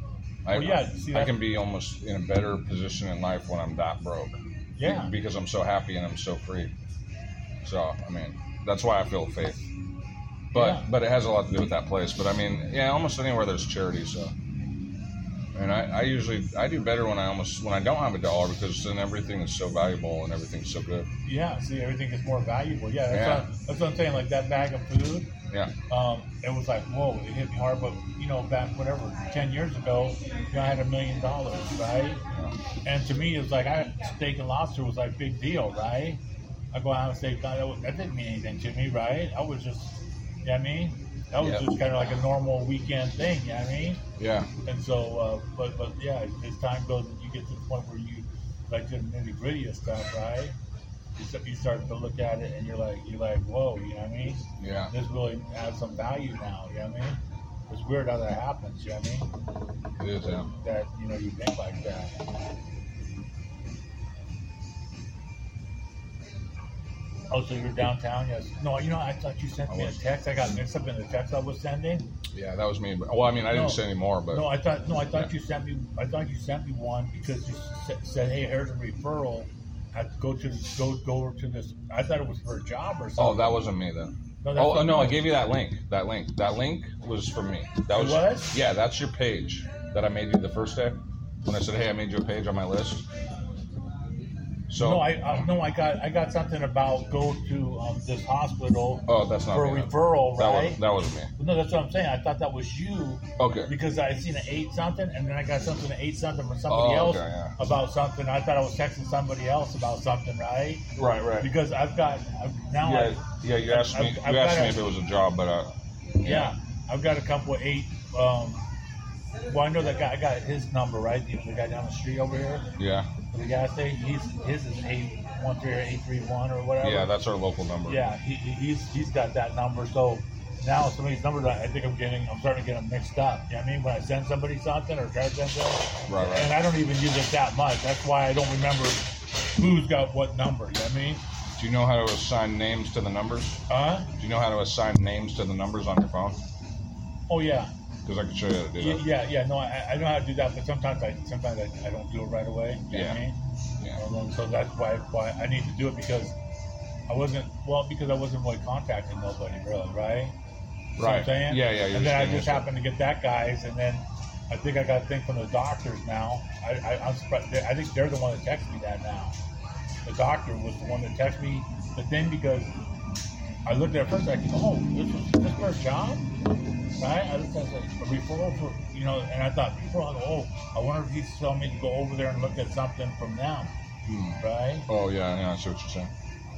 I can be almost in a better position in life when I'm that broke. yeah, Because I'm so happy and I'm so free. So, I mean, that's why I feel faith. But it has a lot to do with that place. But I mean, yeah, almost anywhere there's charity. So, and I usually do better when I don't have $1, because then everything is so valuable and everything's so good. yeah. See, everything is more valuable. Yeah, that's what I'm saying. Like that bag of food. Yeah. It was like, whoa, it hit me hard. But you know, back 10 years ago, you know, I had $1 million, right? Yeah. And to me, it was like steak and lobster was like big deal, right? I go out and say, God, that didn't mean anything to me, right? I was just, you know what I mean? That was just kind of like a normal weekend thing, you know what I mean? Yeah. And so, but yeah, as time goes, you get to the point where you like the nitty gritty of stuff, right? You start to look at it and you're like, whoa, you know what I mean? Yeah. This really has some value now, you know what I mean? It's weird how that happens, you know what I mean? It is, yeah. That, you know, you think like that. Oh, so you're downtown? Yes. No, you know, I thought you sent me a text. I got mixed up in the text I was sending. Yeah, that was me. Well, I mean, I didn't say any more, but No, I thought you sent me. I thought you sent me one because you said, "Hey, here's a referral. I have to go over to this." I thought it was for a job or something. oh, that wasn't me then. No, that's Oh, what no, it I was. gave you that link. That link was for me. That It was? Yeah, that's your page that I made you the first day when I said, "Hey, I made you a page on my list." So No, I got something about go to this hospital oh, that's not for a me then. referral, right? That wasn't me. No, that's what I'm saying. I thought that was you Okay. because I seen an 8 something, and then I got something an 8 something from somebody else okay, yeah. about something. I thought I was texting somebody else about something, right? Right. Because I've got now. Yeah. You asked me. I've You asked got me if it was a job, but Yeah, I've got a couple of 8. Well, I know that guy. I got his number, right? The guy down the street over here, yeah, the gas station. His is 813 or 831 or whatever. yeah. That's our local number. Yeah, he's got that number. So now some of these numbers, I think I'm starting to get them mixed up. You know what I mean? When I send somebody something or try to send something, Right. and I don't even use it that much. That's why I don't remember who's got what number. You know what I mean? Do you know how to assign names to the numbers? Huh? Do you know how to assign names to the numbers on your phone? Oh yeah. Because I can show you how to do that. Yeah. No, I know how to do that, but sometimes I don't do it right away. You know what I mean? Yeah. So that's why I need to do it because I wasn't really contacting nobody really, right? See what I'm saying? Yeah. And then I just happened to get that guy's, and then I think I got a thing from the doctors now. I'm surprised. I think they're the one that texted me that now. The doctor was the one that texted me the thing because I looked at it first. I said, "Oh, this for a job?" Right? I looked at a referral for, you know, and I thought, I wonder if he's telling me to go over there and look at something from them, right? Oh yeah, I see what you're saying.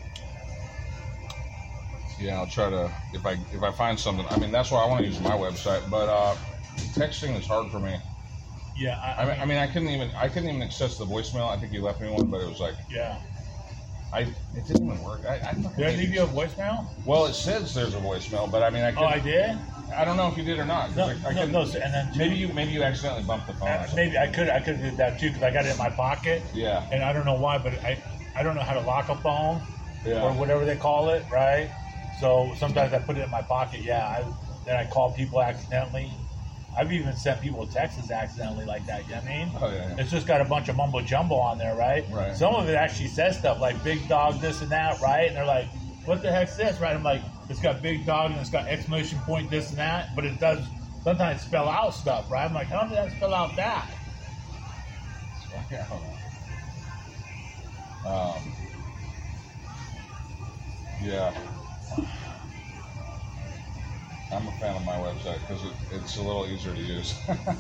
Yeah, I'll try to if I find something. I mean, that's why I want to use my website, but texting is hard for me. Yeah, I mean, I couldn't even access the voicemail. I think you left me one, but it was like, yeah. it didn't even work. Did I leave you a voicemail? Well, it says there's a voicemail, but I mean, I Oh, I couldn't. did. I don't know if you did or not. 'Cause No, I no, couldn't- no. And then maybe you accidentally bumped the phone. Or something. maybe I could have did that too because I got it in my pocket. Yeah. And I don't know why, but I don't know how to lock a phone Yeah. or whatever they call it, right? So sometimes I put it in my pocket. Yeah. Then I call people accidentally. I've even sent people texts accidentally like that. You know what I mean? Oh yeah. It's just got a bunch of mumbo jumbo on there, right? Right. Some of it actually says stuff like big dog, this and that, right? And they're like, what the heck's this, right? I'm like, it's got big dog and it's got exclamation point, this and that, but it does sometimes spell out stuff, right? I'm like, how did that spell out that? Yeah, hold on. Yeah. I'm a fan of my website because it's a little easier to use.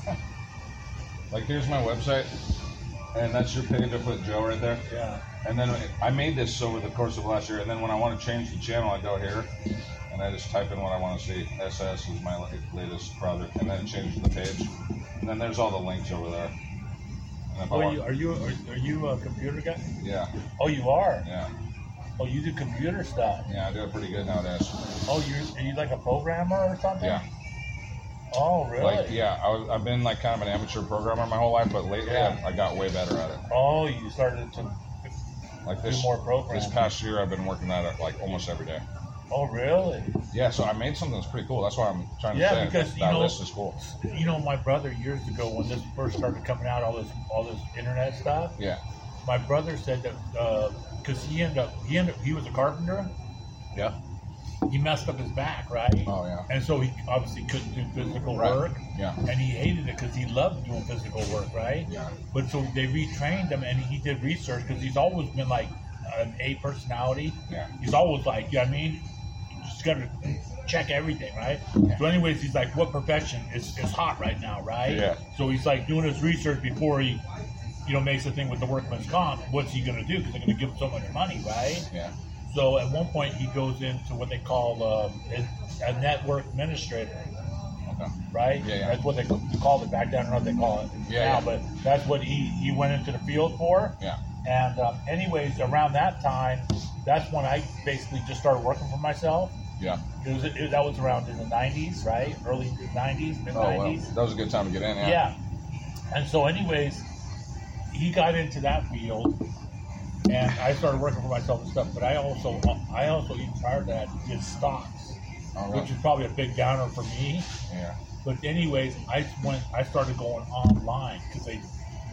Like, here's my website, and that's your page. I put Joe right there. Yeah. And then I made this over the course of last year, and then when I want to change the channel, I go here, and I just type in what I want to see. SS is my latest project, and then it changes the page. And then there's all the links over there. And if I want, Are you a computer guy? yeah, Oh, you are? yeah, Oh, you do computer stuff. yeah, I do it pretty good nowadays. Oh, are you like a programmer or something? Yeah. Oh, really? Like, yeah, I've been like kind of an amateur programmer my whole life, but lately Yeah. I got way better at it. Oh, you started to Like do this, more programming. this past year, I've been working at it like almost every day. Oh, really? Yeah, so I made something that's pretty cool. That's why I'm trying to Yeah, say because, that, you that know- list is cool. You know, my brother years ago when this first started coming out, all this internet stuff. Yeah, My brother said that because he was a carpenter. yeah. He messed up his back, right? Oh yeah, And so he obviously couldn't do physical Right. work. yeah, And he hated it because he loved doing physical work, right? yeah, But so they retrained him, and he did research because he's always been like an A personality. yeah. He's always like, you know what I mean? You just got to check everything, right? Yeah. So, anyways, he's like, what profession is hot right now, right? Yeah. So he's like doing his research before he, makes the thing with the workman's comp. What's he going to do? Because they're going to give him so much money, right? Yeah. So at one point, he goes into what they call a network administrator. Okay. Right? Yeah, yeah. That's what they called it back then. I don't know what they call it Yeah, now, yeah. but that's what he went into the field for. Yeah. And anyways, around that time, that's when I basically just started working for myself. Yeah. That was around in the 90s, right? Early 90s, mid 90s. Oh well, that was a good time to get in. Yeah. Yeah. And so anyways, he got into that field, and I started working for myself and stuff. But I also even prior to that did stocks, All right. which is probably a big downer for me. Yeah. But anyways, I started going online because it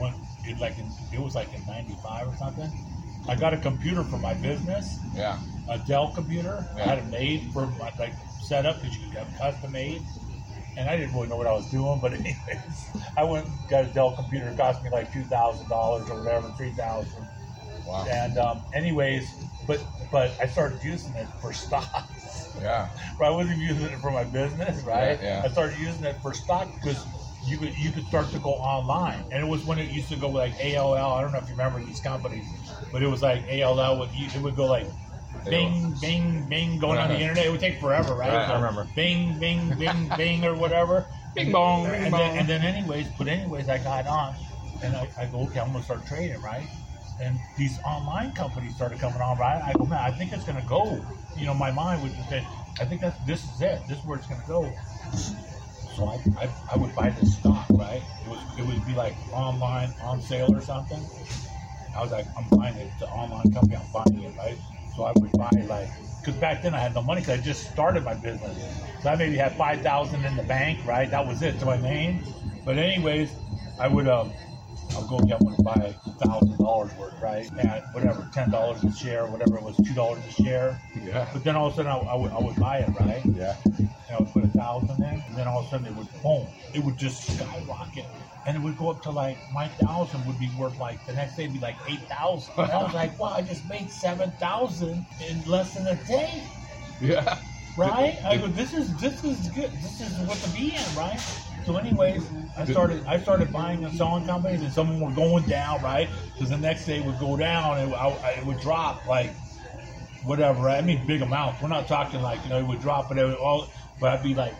was like in '95 or something. I got a computer for my business, Yeah. a Dell computer. I Yeah. had it made for my set up because you could have custom made. And I didn't really know what I was doing, but anyways, I went and got a Dell computer. It cost me like $2,000 or whatever, $3,000. Wow. And anyways, but I started using it for stocks. Yeah. I wasn't using it for my business, right? Yeah, yeah. I started using it for stock because you could start to go online, and it was when it used to go like AOL. I don't know if you remember these companies, but it was like AOL. It would go like bing, bing, bing, going on the internet. It would take forever, right? Right, I So remember. Bing, bing, bing, bing, or whatever. Bing bong, bing and bong. then anyways, I got on, and I go, okay, I'm gonna start trading, right? And these online companies started coming on, right? I go, man, I think it's gonna go. My mind would just say, I think this is it. This is where it's gonna go. So I would buy this stock, right? It would be like online on sale or something. I was like, I'm buying it. It's an online company. I'm buying it, right? So I would buy because back then I had no money because I just started my business. So I maybe had $5,000 in the bank, right? That was it to my name. But anyways, I would I'll go get one and buy $1,000 worth, right? At whatever, $10 a share, whatever it was, $2 a share. Yeah. But then all of a sudden I would buy it, right? Yeah. And I would put 1,000 in, and then all of a sudden it would boom. It would just skyrocket, and it would go up to like my 1,000 would be worth like the next day it'd be like 8,000. And I was like, wow, I just made 7,000 in less than a day, Yeah. right? I go, this is good. This is what to be in, right? So, anyways, I started buying and selling companies, and some of them were going down, right? Because the next day it would go down, and it would drop like whatever. Right? I mean, big amounts. We're not talking like it would drop, but I'd be like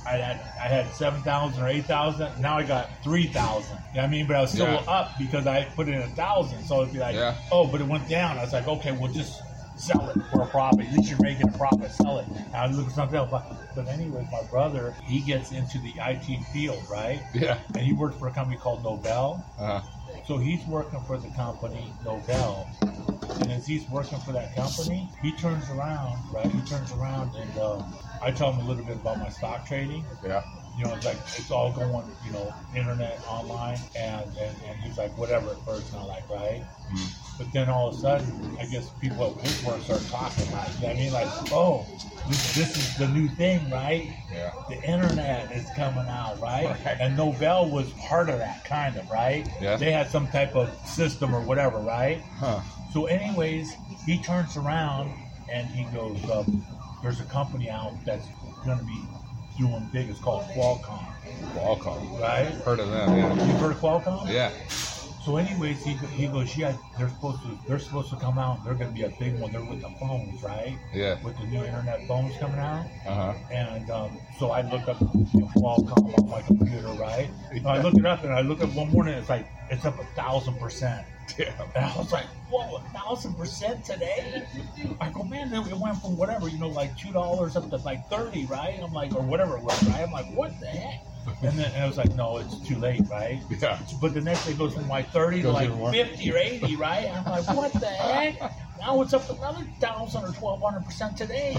I had 7,000 or 8,000. Now I got 3,000. You know what I mean? But I was still Yeah. up because I put in 1,000. So it'd be like, Yeah. oh, but it went down. I was like, okay, we'll just sell it for a profit. At least you're making a profit. Sell it. I was looking for something else. But anyways, my brother, he gets into the IT field, right? Yeah. And he works for a company called Novell. Uh-huh. So he's working for the company Novell, and as he's working for that company, he turns around, right? He turns around, and I tell him a little bit about my stock trading. Yeah. You know, it's like it's all going, you know, internet, online, and he's like, whatever at first, and I'm like, right? But then all of a sudden, I guess people at his work start talking about it. You know what I mean? Like, oh, this is the new thing, right? Yeah. The internet is coming out, right? Right. And Novell was part of that, kind of, right? Yeah. They had some type of system or whatever, right? Huh. So anyways, he turns around and he goes, there's a company out that's going to be doing big. It's called Qualcomm, Qualcomm. right? Heard of them, yeah. You've heard of Qualcomm? Yeah. So anyways, he goes, yeah, they're supposed to come out. They're going to be a big one. They're with the phones, right? Yeah. With the new internet phones coming out. Uh-huh. And so I look up Qualcomm on my computer, right? And I look it up, and I look up one morning, it's like, it's up 1,000%. Yeah. And I was like, whoa, 1,000% today? I go, man, it went from whatever, you know, like $2 up to like 30, right? I'm like, or whatever it was, right? I'm like, what the heck? And then I was like, no, it's too late, right? Yeah. But the next day it goes from like 30 to Goes like even more. 50 or 80, right? And I'm like, what the heck? Now it's up another 1,000 or 1,200% today.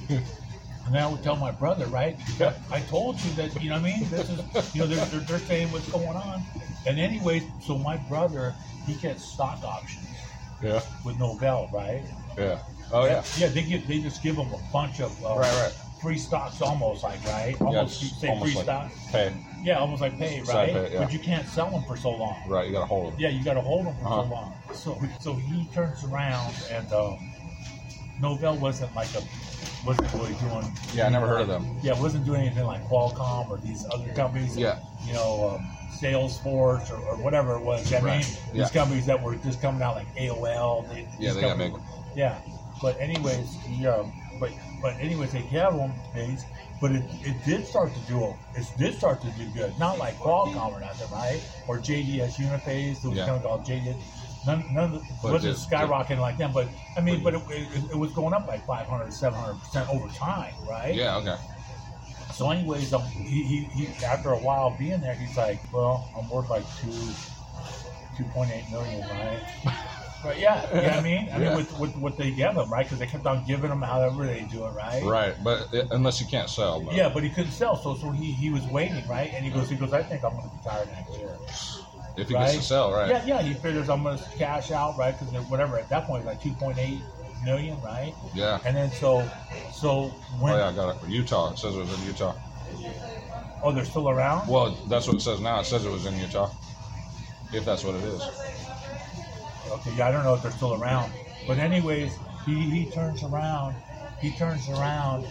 And then I would tell my brother, right? Yeah. I told you that, you know what I mean? This is, you know, they're saying what's going on. And anyways, so my brother, he gets stock options Yeah. with Novell, right? Yeah. Oh, yeah. Yeah, they just give them a bunch of Right. free stocks, almost like, right? Yeah, Almost, it's you say almost free like stock. pay. Yeah, almost like pay, Side right? pay, yeah. But you can't sell them for so long. Right, you got to hold them. Yeah, you got to hold them for Uh-huh. so long. So he turns around, and Novell wasn't really doing. Yeah, I never heard of them. Yeah, wasn't doing anything like Qualcomm or these other companies. Yeah. You know, Salesforce or whatever it was. I mean, Right. these Yeah. companies that were just coming out like AOL. Yeah, they got big. Yeah, but anyways, but anyways, they have them things. But it did start to do good. Not like Qualcomm or nothing, right? Or JDS Uniphase. It was Yeah. kind of called JDS. None of the, But wasn't just- skyrocketing like them. But I mean, but it was going up like 500, 700% over time, right? Yeah, okay. So anyways, he after a while being there, he's like, well, I'm worth like 2.8 million, right? But yeah, you know what I mean? I Yeah. mean, with what they give him, right? Because they kept on giving him however they do it, right? Right, but unless you can't sell. But. Yeah, but he couldn't sell, so he was waiting, right? And he goes, I think I'm going to retire next year. If he gets to sell, right? Yeah, he figures I'm going to cash out, right? Because whatever, at that point, like 2.8 million, right? Yeah. And then so when Oh, yeah, I got it. Utah. It says it was in Utah. oh, they're still around? Well, that's what it says now. It says it was in Utah. If that's what it is. Okay, yeah, I don't know if they're still around. But anyways, he turns around and he turns around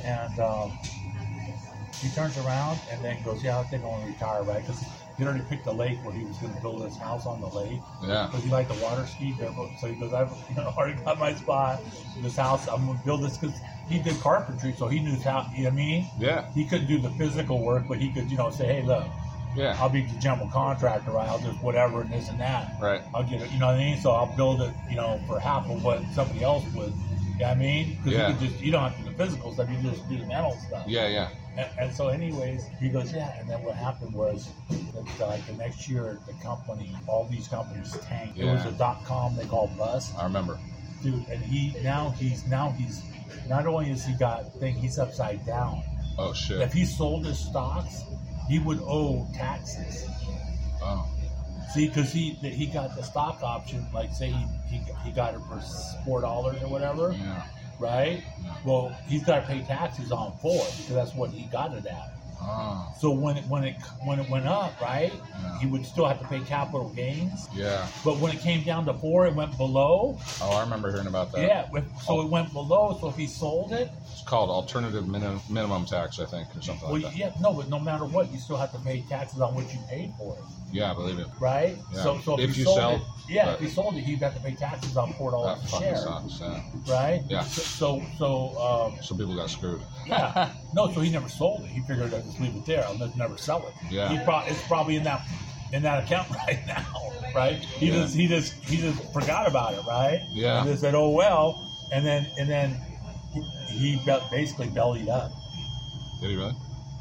and then goes, yeah, I think I want to retire, right? Because he already picked the lake where he was going to build his house on the lake. Yeah. Because he liked the water ski. So he goes, I've already got my spot, this house. I'm going to build this because he did carpentry, so he knew how, you know what I mean? Yeah. He couldn't do the physical work, but he could, say, hey, look, Yeah. I'll be the general contractor, right? I'll just whatever and this and that. Right. I'll get it, you know what I mean? So I'll build it, for half of what somebody else would. You know what I mean? Because Yeah. you don't have to do the physical stuff, you just do the mental stuff. Yeah, yeah. And so anyways, he goes, yeah. And then what happened was, that, like the next year, the company, all these companies tanked. It was Yeah. a .com they called bust. I remember. Dude, and he's not only has he got thing, he's upside down. Oh, shit. If he sold his stocks, he would owe taxes. Oh. See, because he got the stock option, like say he got it for $4 or whatever, Yeah. right? Well, he's got to pay taxes on 4 because that's what he got it at. Oh. So when it went up, right, Yeah. he would still have to pay capital gains. Yeah. But when it came down to 4, it went below. Oh, I remember hearing about that. Yeah, so it went below. So if he sold it, It's called alternative minimum tax, I think, or something well, like that. yeah, no, but no matter what, you still have to pay taxes on what you paid for it. Yeah, I believe it. Right? Yeah. So If he you sold sell, it, yeah, but- if he sold it, he'd have to pay taxes on $4 That a fucking share. sucks. Yeah. Right? Yeah. So So people got screwed. yeah. No, so he never sold it. He figured I'd just leave it there. I'll just never sell it. Yeah. It's probably in that account right now, right? He just forgot about it, right? Yeah. And just said, oh well, and then he basically bellied up. Did he really?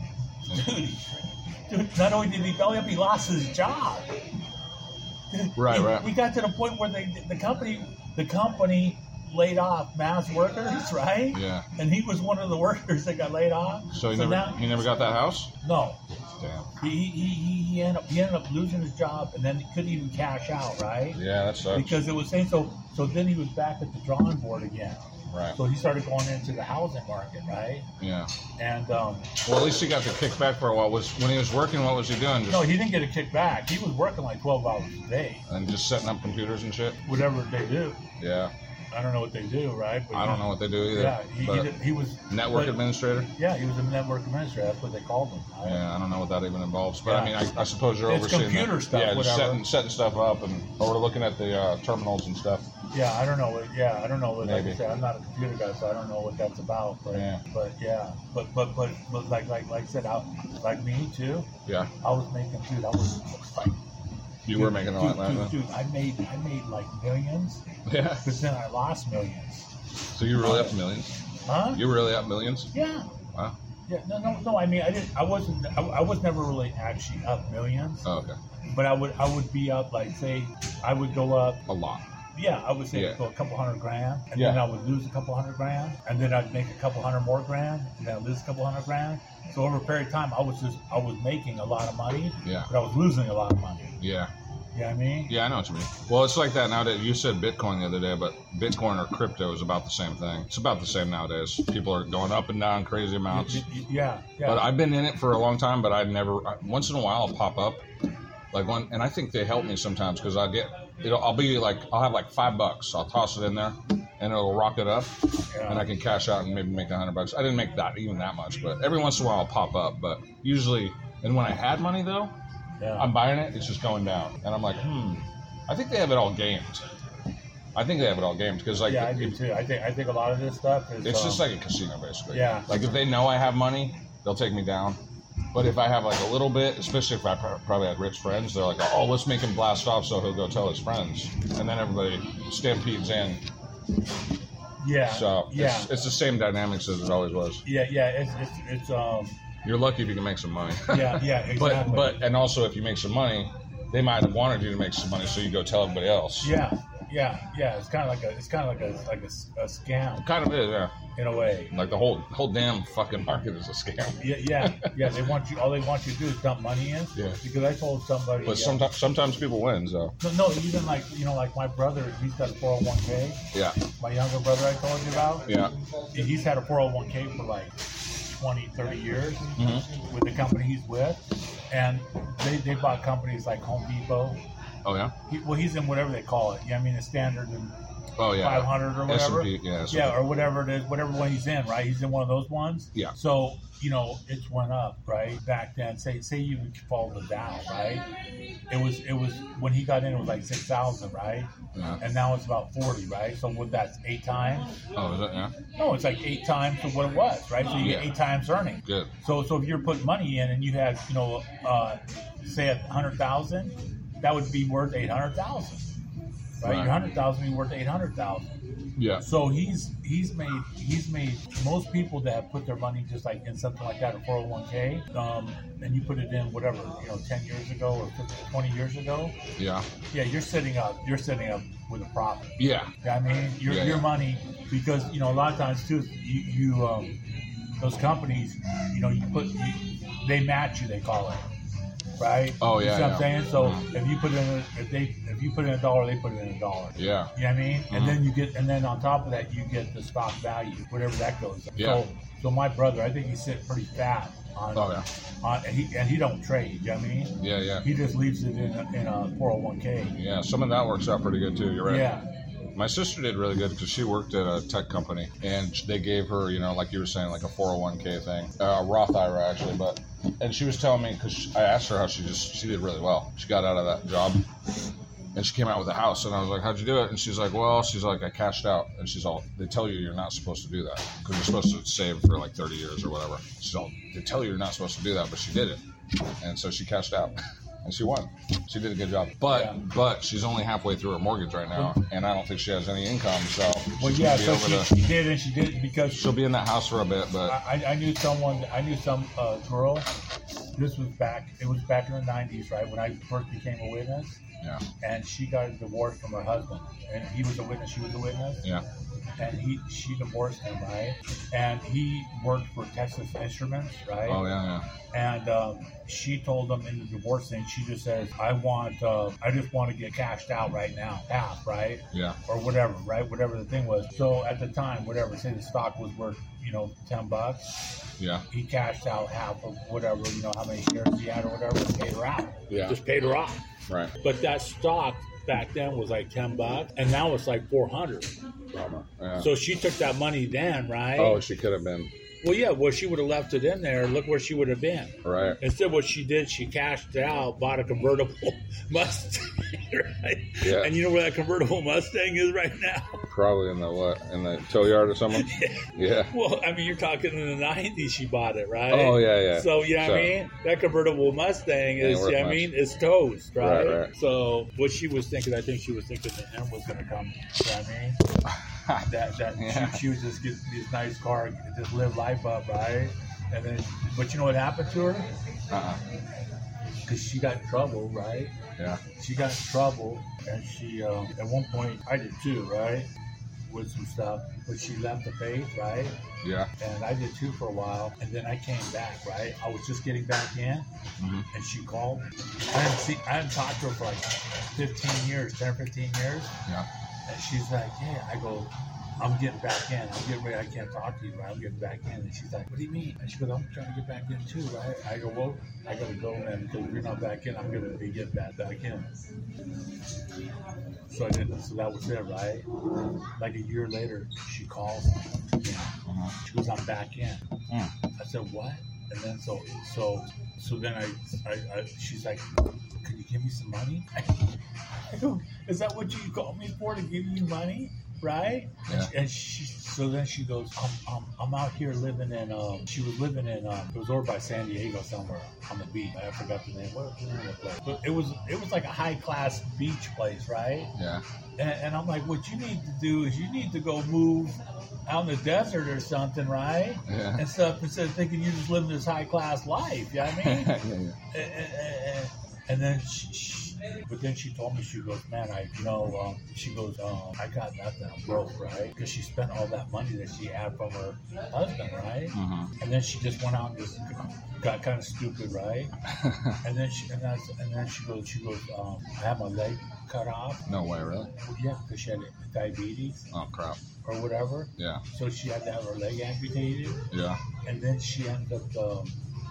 Dude, not only did he belly up, he lost his job. Right. We got to the point where the company laid off mass workers, right? Yeah. And he was one of the workers that got laid off. So he never got that house? No. Damn. He ended up losing his job, and then he couldn't even cash out, right? Yeah, that sucks. Because it was saying so. So then he was back at the drawing board again. Right. So he started going into the housing market, right? Yeah. And well, at least he got the kickback for a while. When he was working, what was he doing? Just, no, he didn't get a kickback. He was working like 12 hours a day. And just setting up computers and shit. Whatever they do. Yeah. I don't know what they do, right? But I don't know what they do either. Yeah, he was network administrator. Yeah, he was a network administrator. That's what they called him. Right? Yeah, I don't know what that even involves, but Yeah. I mean, I suppose you're It's overseeing computer stuff, Yeah, just whatever. setting stuff up or looking at the terminals and stuff. Yeah, I don't know. I don't know. Like Maybe. I said, I'm not a computer guy, so I don't know what that's about. But Yeah. but like I said, like me too. Yeah, I was making, dude. I was like, you were making a lot last time. dude. I made like millions, Yeah. but then I lost millions. So you were really up millions? Huh? You were really up millions? Yeah. Wow. Yeah. No. I mean, I didn't. I wasn't. I was never really actually up millions. Oh, okay. But I would be up, like, say, I would go up. A lot. Yeah, I would say Yeah. go a couple $100,000, and Yeah. then I would lose a couple $100,000, and then I'd make a couple $100 more grand, and then I'd lose a couple $100,000. So over a period of time, I was making a lot of money, Yeah. but I was losing a lot of money. Yeah. You know what I mean? Yeah, I know what you mean. Well, it's like that nowadays. You said Bitcoin the other day, but Bitcoin or crypto is about the same thing. It's about the same nowadays. People are going up and down crazy amounts. Yeah. But I've been in it for a long time, but once in a while I'll pop up. And I think they help me sometimes because I'll have like $5. I'll toss it in there and it'll rock it up Yeah. and I can cash out and maybe make $100. I didn't make even that much, but every once in a while I'll pop up. But usually, and when I had money though, Yeah. I'm buying it, it's just going down. And I'm like, I think they have it all gamed. Because Yeah, I do too. I think a lot of this stuff is. it's just like a casino basically. Yeah. Like if they know I have money, they'll take me down. But if I have like a little bit, especially if I probably had rich friends, they're like, oh, let's make him blast off so he'll go tell his friends. And then everybody stampedes in. Yeah. So yeah. it's the same dynamics as it always was. Yeah. It's You're lucky if you can make some money. Yeah. Exactly. but and also if you make some money, they might have wanted you to make some money, so you go tell everybody else. Yeah. It's kind of like a scam It kind of is, yeah. in a way. Like the whole damn fucking market is a scam. Yeah. They want you. All they want you to do is dump money in. Yeah. Because I told somebody. But sometimes people win, so No, even like my brother, he's got a 401k. yeah, My younger brother I told you about. yeah, He's had a 401k for like 20, 30 years Mm-hmm. with the company he's with, and they bought companies like Home Depot. oh yeah, He's in whatever they call it. Yeah, I mean the standard and oh yeah, 500 or whatever. S&P, yeah, S&P. Yeah, or whatever it is, whatever one he's in, right? He's in one of those ones. Yeah. So, it's went up, right? Back then, say you would follow the Dow, right? It was when he got in, it was like 6,000, right? Yeah. And now it's about 40, right? So that's 8 times. Oh, is it? Yeah, No, it's like 8 times to what it was, right? So you get Yeah. 8 times earnings. good. So if you're putting money in and you had, say 100,000, that would be worth 800,000, right? Right. Your 100,000 would be worth 800,000. Yeah, So he's made most people that have put their money just like in something like that, a 401k, and you put it in whatever 10 years ago or 15, 20 years ago. yeah, Yeah, you're setting up with a profit. yeah, I mean, your Yeah, yeah. money, because a lot of times too, you those companies, they match you, they call it, right? Oh, yeah, You see what yeah. I'm saying? So Mhm. if you put in $1, they put in $1. yeah, You know what I mean? Mhm. And then on top of that, you get the stock value, whatever that goes. Yeah. So my brother, I think he's sitting pretty fat on. oh yeah, And he don't trade. You know what I mean? yeah, yeah, He just leaves it in a 401k. yeah. Some of that works out pretty good too. You're right. Yeah. My sister did really good because she worked at a tech company, and they gave her, like you were saying, like a 401k thing, a Roth IRA actually. And she was telling me, because I asked her how she did really well. She got out of that job, And she came out with a house, and I was like, how'd you do it? And she's like, I cashed out. And she's all, they tell you you're not supposed to do that because you're supposed to save for like 30 years or whatever. She's all, they tell you you're not supposed to do that, but she did it. And so she cashed out. And she won. She did a good job. But she's only halfway through her mortgage right now, and I don't think she has any income. So she did, and she did because she'll be in that house for a bit. But I knew some girl. It was back in the 90s, right, when I first became a witness. Yeah. And she got a divorce from her husband, and he was a witness. She was a witness. Yeah. And she divorced him, right? And he worked for Texas Instruments, right? Oh yeah. And she told him in the divorce thing, she just says, I just want to get cashed out right now, half, right? Yeah. Or whatever, right? Whatever the thing was. So at the time, whatever, say the stock was worth, $10. Yeah. He cashed out half of whatever, how many shares he had or whatever, and paid her out. Yeah. Just paid her off. Right. But that stock back then was like $10, and now it's like $400. Yeah. So she took that money then, right? Oh, she could have been. Well, yeah. Well, she would have left it in there. Look where she would have been. Right. Instead, what she did, she cashed it out, bought a convertible Mustang, right? Yeah. And you know where that convertible Mustang is right now? Probably in the tow yard or something. Yeah. Well, I mean, you're talking in the 90s she bought it, right? Oh, yeah. So, what I mean? That convertible Mustang is, it's toast, right? Right. So, what she was thinking, I think she was thinking the end was going to come, she would just get this nice car and just live life up, right? And then, but you know what happened to her? Because she got in trouble, right? Yeah. She got in trouble, and she, at one point, I did too, right? With some stuff, but she left the faith, right? Yeah. And I did too for a while, and then I came back, right? I was just getting back in, and she called me. I hadn't talked to her for like 10 or 15 years. Yeah. And she's like, yeah. I go, I'm getting back in. I'm getting ready. I can't talk to you, right? I'm getting back in. And she's like, what do you mean? And she goes, I'm trying to get back in too, right? I go, well, I got to go, man, because if you're not back in, I'm going to be getting back in. So I did. So that was it, right? Like a year later, she calls me. She goes, I'm back in. I said, what? And then so then I she's like, can you give me some money? I go, is that what you called me for, to give you money? Right? Yeah. And so then she goes, I'm out here living in, she was living in, it was over by San Diego somewhere on the beach. I forgot the name. What was the name of the place? But it was like a high class beach place, right? Yeah. And I'm like, what you need to do is you need to go move out in the desert or something, right? Yeah. And stuff, instead of thinking you're just living this high class life. You know what I mean? Yeah. And then but then she told me, she goes, man, she goes, I got nothing, I'm broke, right? Because she spent all that money that she had from her husband, right? And then she just went out and just got kind of stupid, right? and then she goes, I had my leg cut off. No way, really? Yeah, because she had diabetes. Oh, crap. Or whatever. Yeah. So she had to have her leg amputated. Yeah. And then she ended up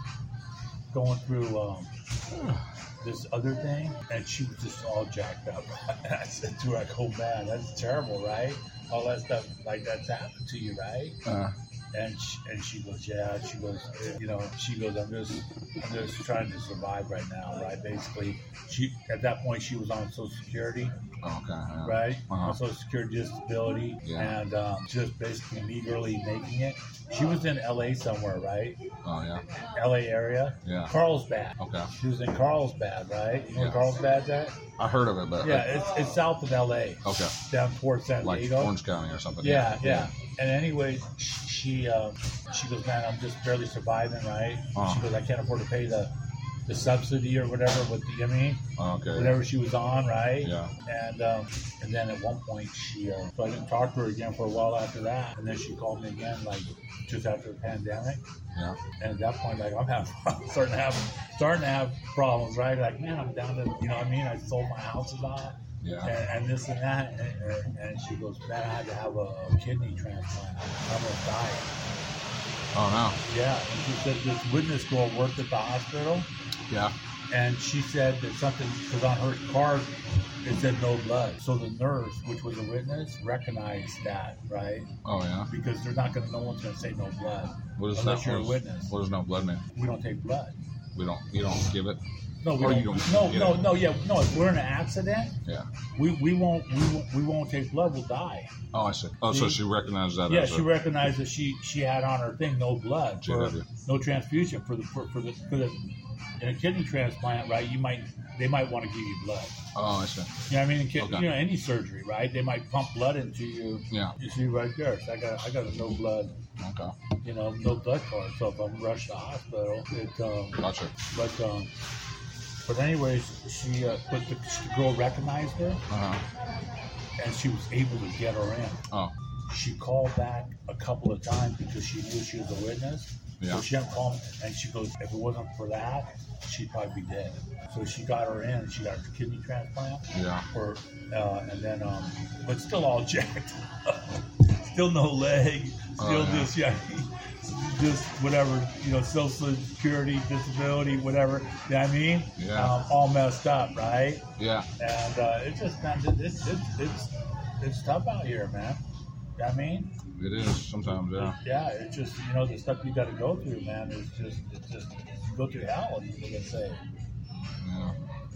going through this other thing, and she was just all jacked up. And I said to her, I go, man, that's terrible, right? All that stuff like that's happened to you, right? And she goes, yeah. She goes, I'm just trying to survive right now, right? Basically, at that point she was on Social Security. Okay. Yeah. Right? On Social Security disability, and just basically meagerly making it. She was in LA somewhere, right? Oh yeah. LA area. Yeah. Carlsbad. Okay. She was in Carlsbad, right? You know where Yeah. Carlsbad's at? I heard of it, but Yeah, it's south of LA. Okay. Down towards San Like Diego. Orange County or something. Yeah. And anyway, she goes, man, I'm just barely surviving, right? She goes, I can't afford to pay the subsidy or whatever with the, Okay. whatever she was on, right? Yeah. And then at one point so I didn't talk to her again for a while after that. And then she called me again, like just after the pandemic. Yeah. And at that point, like I'm starting to have problems, right? Like, man, I'm down to, I sold my houses off. Yeah. And this and that. And she goes, man, I had to have a kidney transplant. I almost died. Oh no. Yeah. And she said this witness girl worked at the hospital. Yeah. And she said that something, because on her card it said no blood. So the nurse, which was a witness, recognized that, right? Oh yeah. Because no one's going to say no blood What is unless that? you're a witness. What does no blood mean? We don't take blood. You don't give it? No, we Or don't. you don't No, get no, it? no. Yeah, no. If we're in an accident, Yeah. we won't take blood. We'll die. Oh, I see. Oh, so she recognized that. Yeah, as she recognized that she had on her thing no blood, for, JW. no transfusion for the in a kidney transplant, right? They might want to give you blood. Oh, I see. You know what I mean? Okay. You know, any surgery, right? They might pump blood into you. Yeah. You see right there. So I got a no blood, Okay. you know, no blood card. So if I'm rushed to the hospital, Gotcha. but anyways, but the girl recognized her, and she was able to get her in. Oh. She called back a couple of times because she knew she was a witness. Yeah. So she didn't call me, and she goes, if it wasn't for that, she'd probably be dead. So she got her in, and she got her kidney transplant. Yeah. And then, but still all jacked up. Still no leg. Still just whatever, you know, Social Security, disability, whatever. You know what I mean? Yeah. All messed up, right? Yeah. And it's just, man, it's tough out here, man. You know what I mean? It is sometimes. Yeah. Yeah, it's just, you know, the stuff you got to go through, man. It's just you go through hell, and you can say. Yeah.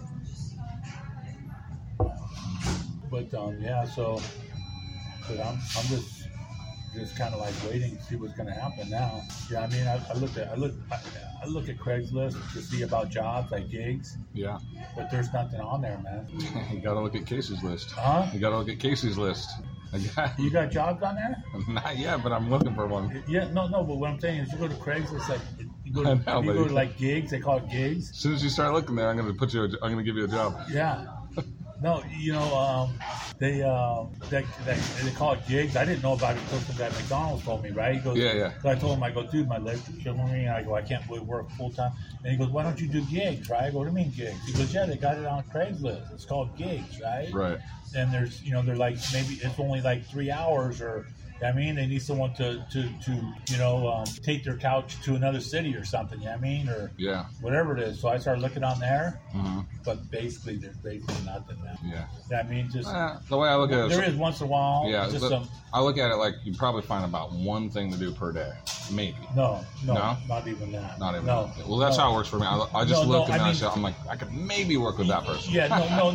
But yeah, so, but I'm just kind of like waiting to see what's going to happen now. Yeah, I mean, I look at Craigslist to see about jobs like gigs, Yeah. but there's nothing on there, man. You gotta look at Casey's list. Huh? You gotta look at Casey's list. You got jobs on there? Not yet, but I'm looking for one. Yeah, no. But what I'm saying is, you go to Craigslist, like you go I to, know, you but go you- to like gigs. They call it gigs. As soon as you start looking there, I'm gonna give you a job. Yeah. No, you know, they call it gigs. I didn't know about it until some guy at McDonald's told me, right? He goes, Yeah. So I told him, I go, dude, my legs are killing me. And I go, I can't really work full time. And he goes, why don't you do gigs, right? I go, what do you mean gigs? He goes, yeah, they got it on Craigslist. It's called gigs, right? Right. And there's, you know, they're like, maybe it's only like 3 hours or, I mean, they need someone to you know, take their couch to another city or something, you know what I mean? Or Yeah. whatever it is. So I started looking on there, Mm-hmm. but basically there's basically nothing now. Yeah. You know what I mean? Just The way I look at it, there is once in a while. yeah. Just but some. I look at it like you probably find about one thing to do per day, maybe. No, No? not even that. Not even. No. Well, that's no. how it works for me. I just No, look and I then I mean- say, I'm like, I could maybe work with that person. Yeah, no.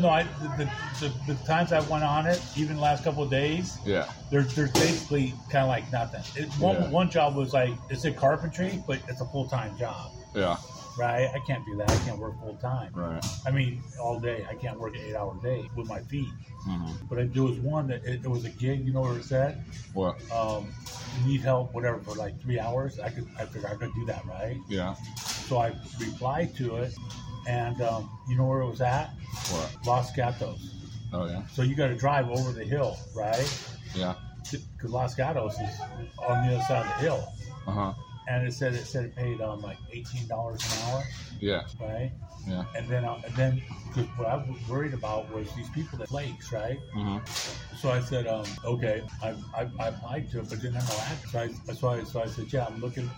The times I went on it, even the last couple of days, Yeah. there's basically kind of like nothing. Yeah. One job was like, it's a carpentry, but it's a full-time job, Yeah. right? I can't do that. I can't work full-time. Right. I mean, all day. I can't work an 8-hour day with my feet. Mm-hmm. But there was one that it was a gig. You know what it said? What? You need help, whatever, for like 3 hours. I figured I could do that, right? Yeah. So I replied to it, and you know where it was at? What? Los Gatos. Oh yeah. So you got to drive over the hill, right? Yeah. Because Los Gatos is on the other side of the hill, Uh huh. and it said it paid like $18 an hour, Yeah. right? Yeah. And then because what I was worried about was these people that flakes, right? Mm-hmm. So I said, okay, I applied to it, but didn't have no address. So I said, yeah, I'm looking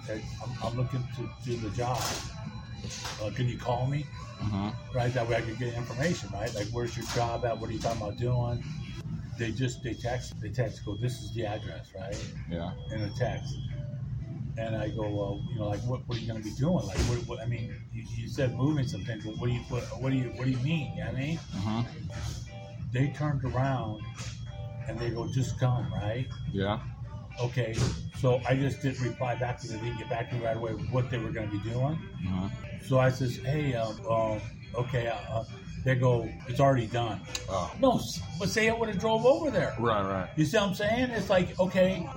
to do the job. Can you call me? Mm-hmm. Right, that way I could get information, right? Like, where's your job at? What are you talking about doing? They text, go, this is the address, right? Yeah. In a text. And I go, well, you know, like, what are you going to be doing? Like, what I mean, you said moving some things. Well, what do you mean? You know what I mean? Mm-hmm. They turned around and they go, just come, right? Yeah. Okay, so I just didn't reply back to them. They didn't get back to me right away with what they were going to be doing. Mm-hmm. So I says, hey, okay, they go, it's already done. Oh. No, but say I would have drove over there. Right. You see what I'm saying? It's like, okay,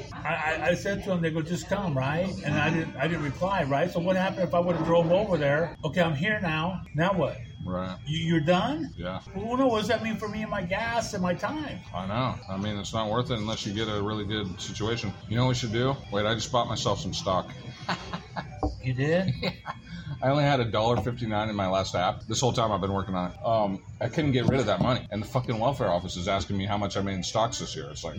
I said to them, they go, just come, right? And I didn't reply, right? So what happened if I would have drove over there? Okay, I'm here now. Now what? Right. You're done? Yeah. Well, no, what does that mean for me and my gas and my time? I know. I mean, it's not worth it unless you get a really good situation. You know what we should do? Wait, I just bought myself some stock. You did? I only had $1.59 in my last app. This whole time I've been working on it. I couldn't get rid of that money. And the fucking welfare office is asking me how much I made in stocks this year. It's like,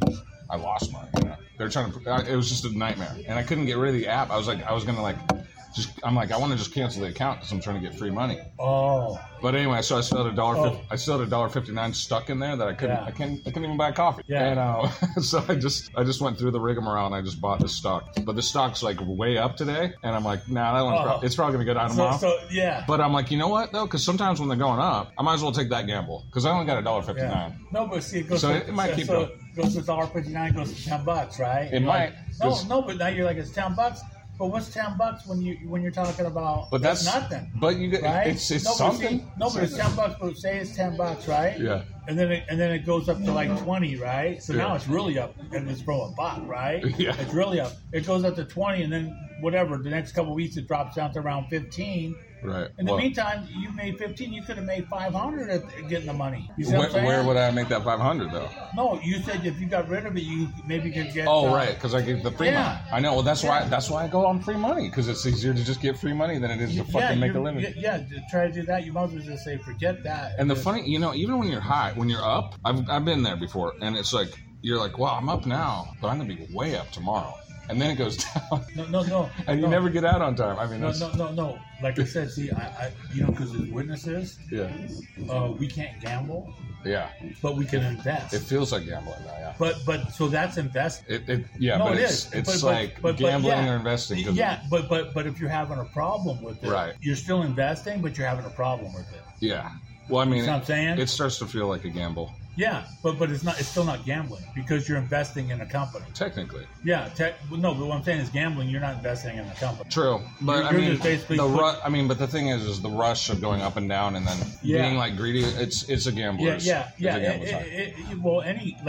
I lost money, you know. They're trying to, it was just a nightmare. And I couldn't get rid of the app. I was going to I'm like, I want to just cancel the account because I'm trying to get free money. Oh, But anyway, so I still had Oh. I still had $1.59 stuck in there that I couldn't, Yeah. I couldn't even buy coffee. Yeah. And so I just went through the rigmarole and I just bought this stock. But the stock's like way up today, and I'm like, nah, that one's it's probably gonna go down tomorrow. so yeah. But I'm like, you know what though? Because sometimes when they're going up, I might as well take that gamble because I only got $1.59. Yeah. No, but see, it goes. So to, it might keep so going. it goes to $1.59, goes to $10, right? It might. No, but now you're like, it's $10. But what's $10 when you're talking about? But that's nothing. But you get Right? it's No, but something. see, no, but it's $10. But say it's $10, right? Yeah. And then it goes up to like 20, right? So Yeah. now it's really up, and it's from a buck, right? Yeah. It's really up. It goes up to 20, and then whatever. The next couple of weeks, it drops down to around 15. Right. In the Well, meantime, you made 15. You could have made 500 at getting the money. You see what I'm saying? where would I make that 500 though? No, you said if you got rid of it, you maybe could get. Oh, right, because I get the free Yeah. money. I know. Well, that's Yeah. why I go on free money because it's easier to just get free money than it is to fucking make a living. Yeah, to try to do that, you might as well just say forget that. And the Just- funny, even when you're high, when you're up, I've been there before, and it's like you're like, well, I'm up now, but I'm gonna be way up tomorrow, and then it goes down, No. and you no. never get out on time. I mean, No, that's, no. Like I said, see, I because as witnesses, yeah, we can't gamble, yeah. but we can invest. It feels like gambling now, yeah. But so that's invest. Yeah, No, but it it's is. it's But- like but gambling yeah. or investing. 'Cause Yeah, but if you're having a problem with it, Right. you're still investing, but you're having a problem with it. yeah. Well, I mean, You know what I'm saying? it starts to feel like a gamble, Yeah, but it's not. It's still not gambling because you're investing in a company. technically. Yeah, no, but what I'm saying is gambling. You're not investing in a company. True, but You're I mean, just basically the put- I mean, but the thing is the rush of going up and down and then Yeah. being like greedy. It's a gambler's. Yeah. It's a gambler's high. Well,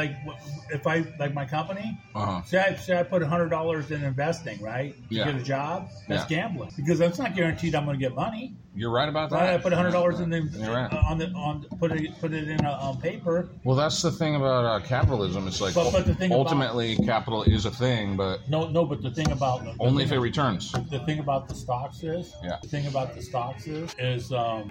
if I like my company, Uh-huh. say I put $100 in investing, right? To Yeah. get a job, that's Yeah. gambling because it's not guaranteed I'm going to get money. You're right about that. Right? I put $100 in the You're right. put it in on paper. Well, that's the thing about capitalism. It's like But the thing ultimately capital is a thing, but No, but the thing about only if it returns. the thing about the stocks is Yeah. the thing about the stocks is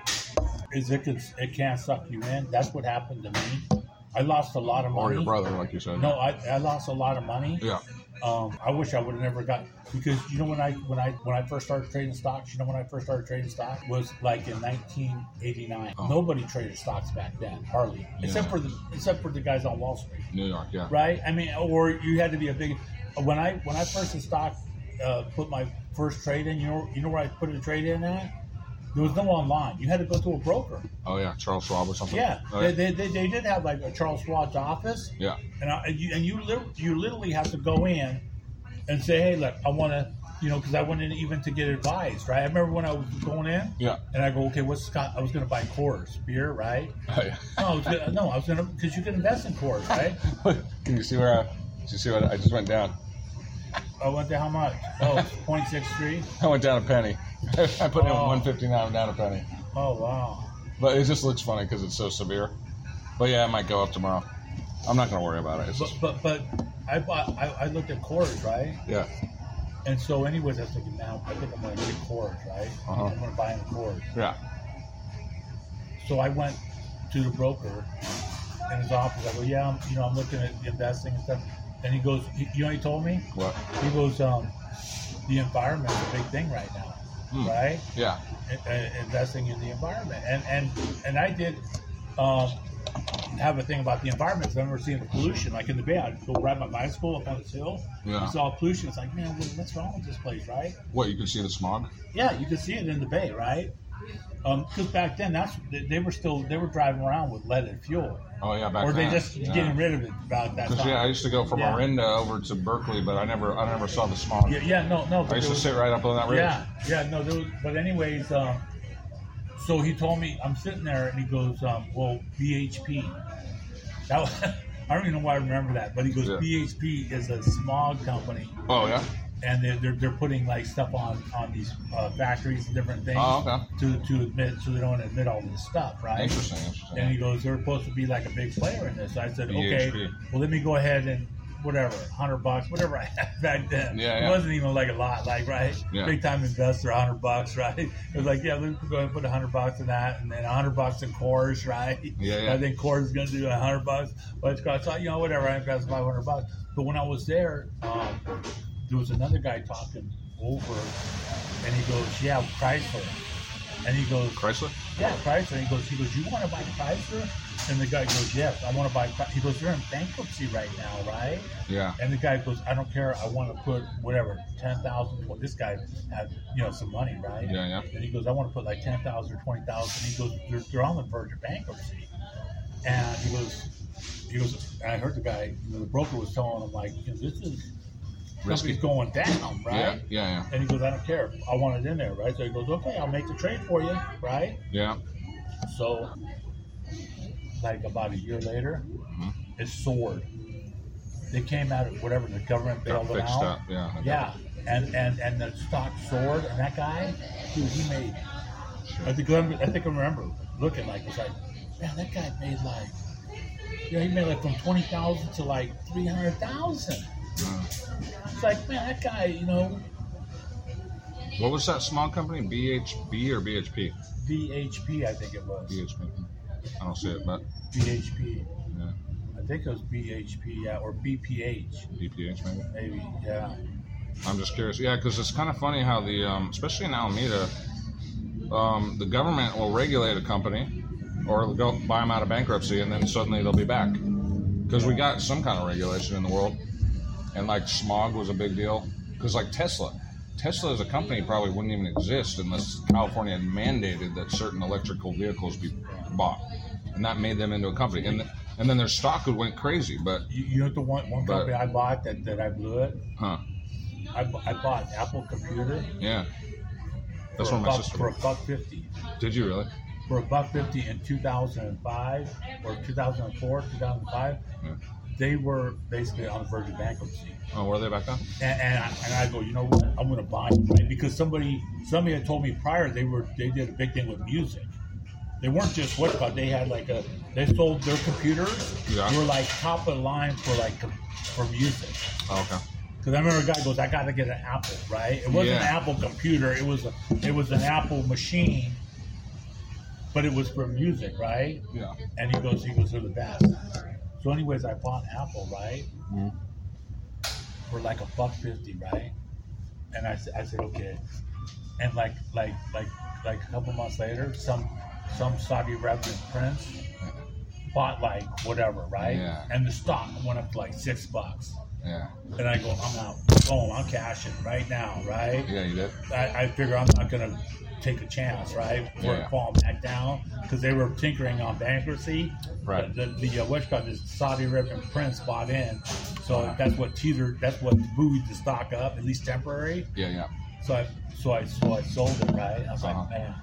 it can't suck you in. That's what happened to me. I lost a lot of money. Or your brother, like you said. No, I lost a lot of money. Yeah. I wish I would have never got because when I first started trading stocks, when I first started trading stock was like in 1989. Oh. Nobody traded stocks back then, hardly, except for the guys on Wall Street, New York. Yeah. right? I mean, or you had to be a big. When I first in stock, put my first trade in. You know where I put a trade in at? There was no online. You had to go to a broker. Oh yeah, Charles Schwab or something. Yeah, Oh, yeah. they did have like a Charles Schwab's office. Yeah. And you literally have to go in and say, hey, look, I want to, because I went in even to get advice, right? I remember when I was going in, Yeah. and I go, okay, what's Scott? I was going to buy Coors beer, right? Oh, yeah. No, I was going to, because you can invest in Coors, right? Can you see where? Did you see what I just went down? I went to how much? Oh, 0.63. I went down a penny. I put in Oh. 159 down a penny. Oh wow. But it just looks funny because it's so severe. But yeah, it might go up tomorrow. I'm not gonna worry about it. It's just, But I looked at Coors, right? yeah. And so, anyways, I was thinking, now I think I'm going to get Coors, right? Uh-huh. I'm going to buy in Coors. Yeah. So I went to the broker in his office. I go, yeah, I'm looking at investing and stuff. And he goes, you know what he told me? What? He goes, the environment's a big thing right now, Hmm. right? Yeah. Investing in the environment. And I did have a thing about the environment because I remember seeing the pollution. Like in the Bay, I'd go ride my bicycle up on this hill. Yeah. I saw pollution. It's like, man, what's wrong with this place, right? What? You can see the smog? Yeah, you could see it in the Bay, right? Because back then, they were driving around with leaded fuel. Oh yeah, back Or they then. just yeah. getting rid of it about that Because time. I used to go from Yeah. Orinda over to Berkeley, but I never saw the smog. Yeah, no. I But used to there sit right up on that ridge. no. There was, but anyways, so he told me I'm sitting there, and he goes, "Well, BHP." That was, I don't even know why I remember that, but he goes, Yeah. "BHP is a smog company, Oh yeah. and they're putting like stuff on these factories and different things Oh okay. to admit, so they don't admit all this stuff, right?" Interesting. And he goes, they're supposed to be like a big player in this. I said, okay, BHP. well, let me go ahead and whatever, $100, whatever I had back then. Yeah. It wasn't even like a lot, like, right? Yeah. Big time investor, $100, right? It was like, yeah, let's go ahead and put $100 in that, and then $100 in Coors, right? Yeah. I think Coors is going to do $100, but I thought, whatever, I invested $500. But when I was there was another guy talking over And he goes, yeah, Chrysler. And he goes, Chrysler? yeah, Chrysler. And he goes, you want to buy Chrysler? And the guy goes, yes, I want to buy Chrysler. He goes, they're in bankruptcy right now, right? Yeah. And the guy goes, I don't care. I want to put whatever, 10,000. Well, this guy had, some money, right? Yeah, yeah. And he goes, I want to put like 10,000 or 20,000. He goes, they're on the verge of bankruptcy. And he goes, and I heard the guy, the broker was telling him like, this is Risky. company's going down, right? Yeah. And he goes, I don't care. I want it in there, right? So he goes, okay, I'll make the trade for you, right? Yeah. So, like about a year later, it soared. They came out of whatever the government Got bailed them fixed out. up. Yeah. Yeah, and the stock soared, and that guy, dude, he made. I think I remember looking like it's like, man, that guy made like, he made like from 20,000 to like 300,000. It's like, man, that guy, What was that small company? BHB or BHP? BHP, I think it was. BHP. I don't see it, but BHP. yeah. I think it was BHP, yeah, or BPH, BPH maybe. maybe, yeah. I'm just curious. Yeah, because it's kind of funny how the, especially in Alameda, the government will regulate a company or they'll go buy them out of bankruptcy and then suddenly they'll be back. Because we got some kind of regulation in the world. And like smog was a big deal. Because like Tesla as a company probably wouldn't even exist unless California had mandated that certain electrical vehicles be bought. And that made them into a company. And then their stock went crazy. But You know the one company I bought that I blew it? huh? I bought Apple Computer Yeah. That's for what my sister. for $1.50. Did you really? For $1.50 in 2005 or 2004, 2005, Yeah. they were basically on the verge of bankruptcy. Oh, were they back then? And I go, you know what? I'm going to buy them, right? Because somebody had told me prior they did a big thing with music. They weren't just they had they sold their computers. Yeah. They were like top of the line for music. Oh, okay. Because I remember a guy goes, I got to get an Apple, right? It wasn't an Apple computer. It was an Apple machine, but it was for music, right? Yeah. And he goes, they're the best. So anyways, I bought Apple, right? Mm-hmm. For like $1.50, right? And I said, okay. And like a couple months later, some Saudi Arabian prince bought like whatever, right? Yeah. And the stock went up to like $6. Yeah. And I go, I'm out. Boom, I'm cashing right now, right? Yeah, you did. I figure I'm not going to take a chance, right? For it falling back down because they were tinkering on bankruptcy. Right. This Saudi Arabian prince bought in. So that's what buoyed the stock up, at least temporary. Yeah. So I sold it, right? I was Uh-huh. like, man,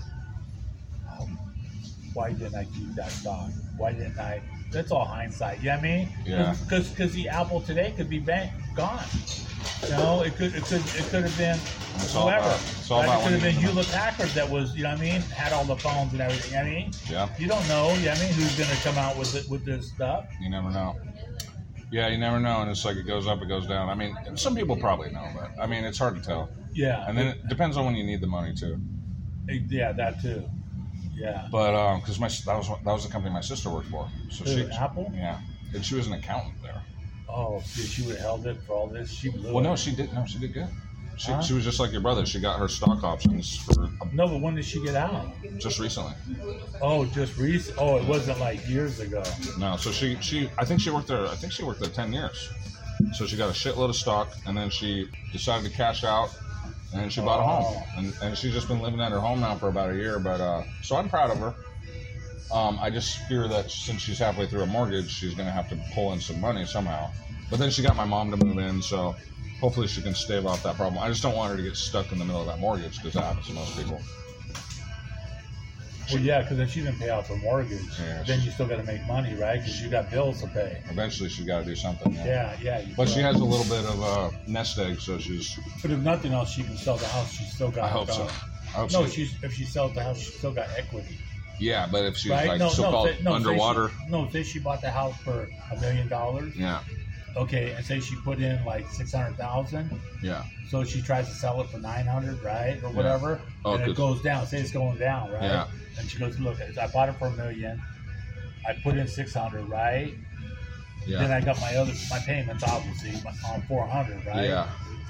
why didn't I keep that stock? Why didn't I? That's all hindsight. You know what I mean? Yeah. Because the Apple today could be gone. It could have been It's all whoever. about- it's all about It could have when been you- Hewlett Packard that was, had all the phones and everything. You know what I mean? Yeah. You don't know. You know what I mean? Who's going to come out with this stuff? You never know. Yeah, you never know, and it's like it goes up, it goes down. I mean, some people probably know, but I mean, it's hard to tell. Yeah. And then it depends on when you need the money too. Yeah, that too. Yeah. But because that was the company my sister worked for. So Who, Apple? Yeah, and she was an accountant there. Oh, she would have held it for all this. She blew Well, it. no, she did. No, she did good. Huh? She was just like your brother. She got her stock options for No, but when did she get out? just recently. Oh, just recent. Oh, it wasn't like years ago. No, so I think she worked there 10 years. So she got a shitload of stock, and then she decided to cash out, and she bought a home, and she's just been living at her home now for about a year. But so I'm proud of her. I just fear that since she's halfway through a mortgage, she's going to have to pull in some money somehow. But then she got my mom to move in, so hopefully she can stave off that problem. I just don't want her to get stuck in the middle of that mortgage because that happens to most people. Well, yeah, because if she didn't pay off her mortgage, Yeah, then you still got to make money, right? Because you got bills to pay. Eventually she's got to do something. Yeah. You But do. she has a little bit of a nest egg, so she's. But if nothing else, she can sell the house. She's still got. I hope so. I hope No, so. if she sells the house, she's still got equity. Yeah, but if she's Right? like No, so-called underwater. Say she bought the house for $1 million. Yeah, Okay, and say she put in like 600,000. yeah, So she tries to sell it for 900, right, or whatever, Oh, and it 'cause- goes down. Say it's going down, right? Yeah. And she goes, look, I bought it for $1 million. I put in 600, right? Then yeah, I got my payments, obviously, on 400, right? yeah.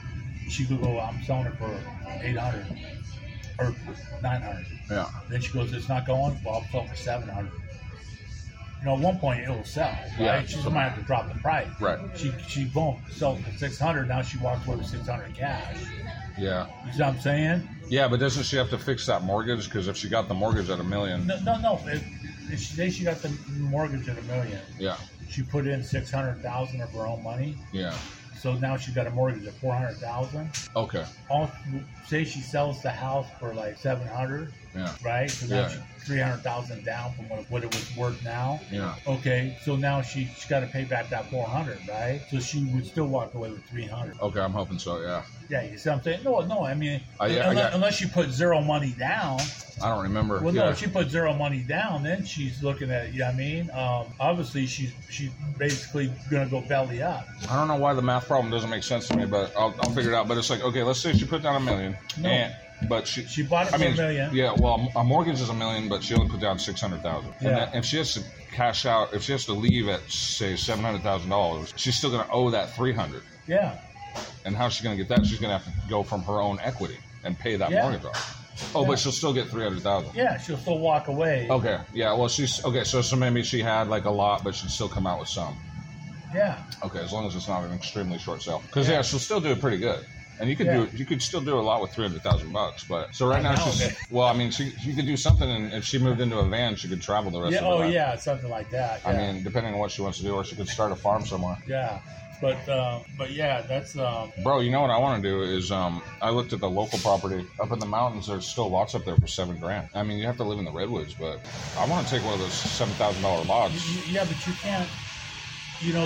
she could go, I'm selling it for 800 or 900. Yeah. Then she goes, it's not going. Well, I'll sell it for 700. You know, at one point it'll sell, right? Yeah. She's gonna have to drop the price. Right. She boom, sells for 600. Now she walks away with 600 cash. Yeah. You see what I'm saying? Yeah, but doesn't she have to fix that mortgage? Because if she got the mortgage at $1 million. No. If she say she got the mortgage at $1 million, Yeah. she put in 600,000 of her own money. Yeah. So now she's got a mortgage of 400,000. Okay. Say she sells the house for like 700, Yeah. right? So now Yeah. she's 300,000 down from what it was worth now. Yeah. Okay, so now she's got to pay back that 400, right? So she would still walk away with 300. Okay, I'm hoping so. Yeah. Yeah, you see what I'm saying? No, I mean, Yeah, unless she put zero money down. I don't remember. Well, yeah. no, if she put zero money down, then she's looking at, you know what I mean? Obviously, she's basically going to go belly up. I don't know why the math problem doesn't make sense to me, but I'll figure it out. But it's like, okay, let's say she put down $1 million, No. but she bought it for $1 million. Yeah, well, a mortgage is $1 million, but she only put down 600,000. Yeah. And then if she has to cash out, if she has to leave at say $700,000, she's still going to owe that 300. Yeah. And how's she going to get that? She's going to have to go from her own equity and pay that Yeah. mortgage off. Oh, Yeah. but she'll still get 300,000. Yeah, she'll still walk away. Okay. Yeah. Well, she's okay. So maybe she had like a lot, but she'd still come out with some. Yeah. Okay, as long as it's not an extremely short sale. Because yeah, she'll still do it pretty good. And you could you could still do a lot with $300,000. But so right now she's well, I mean, she could do something, and if she moved into a van, she could travel the rest of her life. Yeah, something like that. Yeah. I mean, depending on what she wants to do, or she could start a farm somewhere. Yeah, but yeah, that's Bro, you know what I want to do is I looked at the local property up in the mountains. There's still lots up there for $7,000. I mean, you have to live in the redwoods, but I want to take one of those $7,000 lots. yeah, but you can't. You know,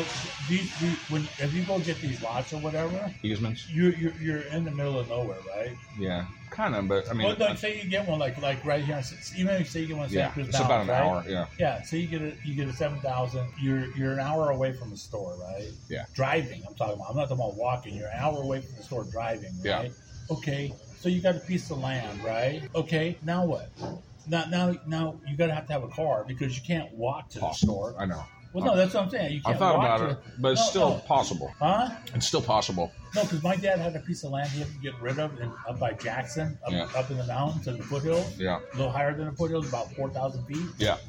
if you go get these lots or whatever, Easements? you're in the middle of nowhere, right? Yeah, kind of. But I mean, Well, say you get one like right here. Even say you get one in yeah, St. Cruz it's about an Mountains, right? hour. Yeah. Yeah, so you get a 7,000. You're an hour away from the store, right? Yeah. Driving, I'm talking about. I'm not talking about walking. You're an hour away from the store driving, right? Yeah. Okay, so you got a piece of land, right? Okay, now what? Now you gotta have to have a car because you can't walk to the store. I know. Well, no, that's what I'm saying. You I can't thought walk about to it, but it's still possible. Huh? It's still possible. No, because my dad had a piece of land he had to get rid of up by Jackson, up in the mountains and the foothills. Yeah. A little higher than the foothills, about 4,000 feet. Yeah.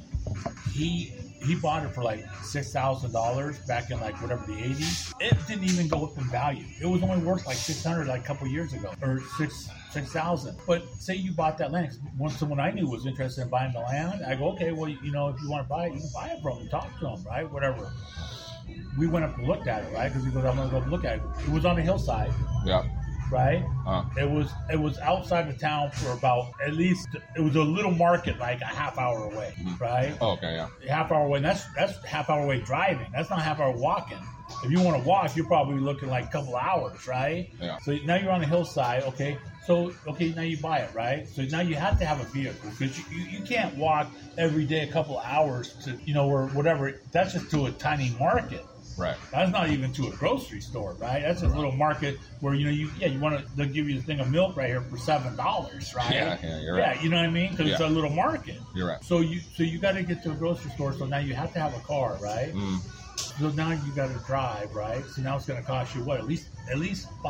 He bought it for like $6,000 back in like whatever the 80s. It didn't even go up in value. It was only worth like 600 like a couple years ago, or 6,000. But say you bought that land. Once someone I knew was interested in buying the land, I go, okay, well, you know, if you want to buy it, you can buy it from him. Talk to him, right? Whatever. We went up and looked at it, right? Because he goes, I'm going to go look at it. It was on a hillside. Yeah. Right? It was outside of town for about at least, it was a little market like a half hour away, right? Oh, okay, yeah. Half hour away. And that's half hour away driving. That's not half hour walking. If you want to walk, you're probably looking like a couple hours, right? Yeah. So now you're on the hillside, okay? So, okay, now you buy it, right? So now you have to have a vehicle because you can't walk every day a couple hours to, you know, or whatever. That's just to a tiny market. Right. That's not even to a grocery store, right? That's a little market where, you know, you want to, they'll give you a thing of milk right here for $7, right? Yeah, you're right. Yeah, you know what I mean? Because it's a little market. You're right. So you got to get to a grocery store, so now you have to have a car, right? So now you got to drive, right? So now it's going to cost you what? At least $5,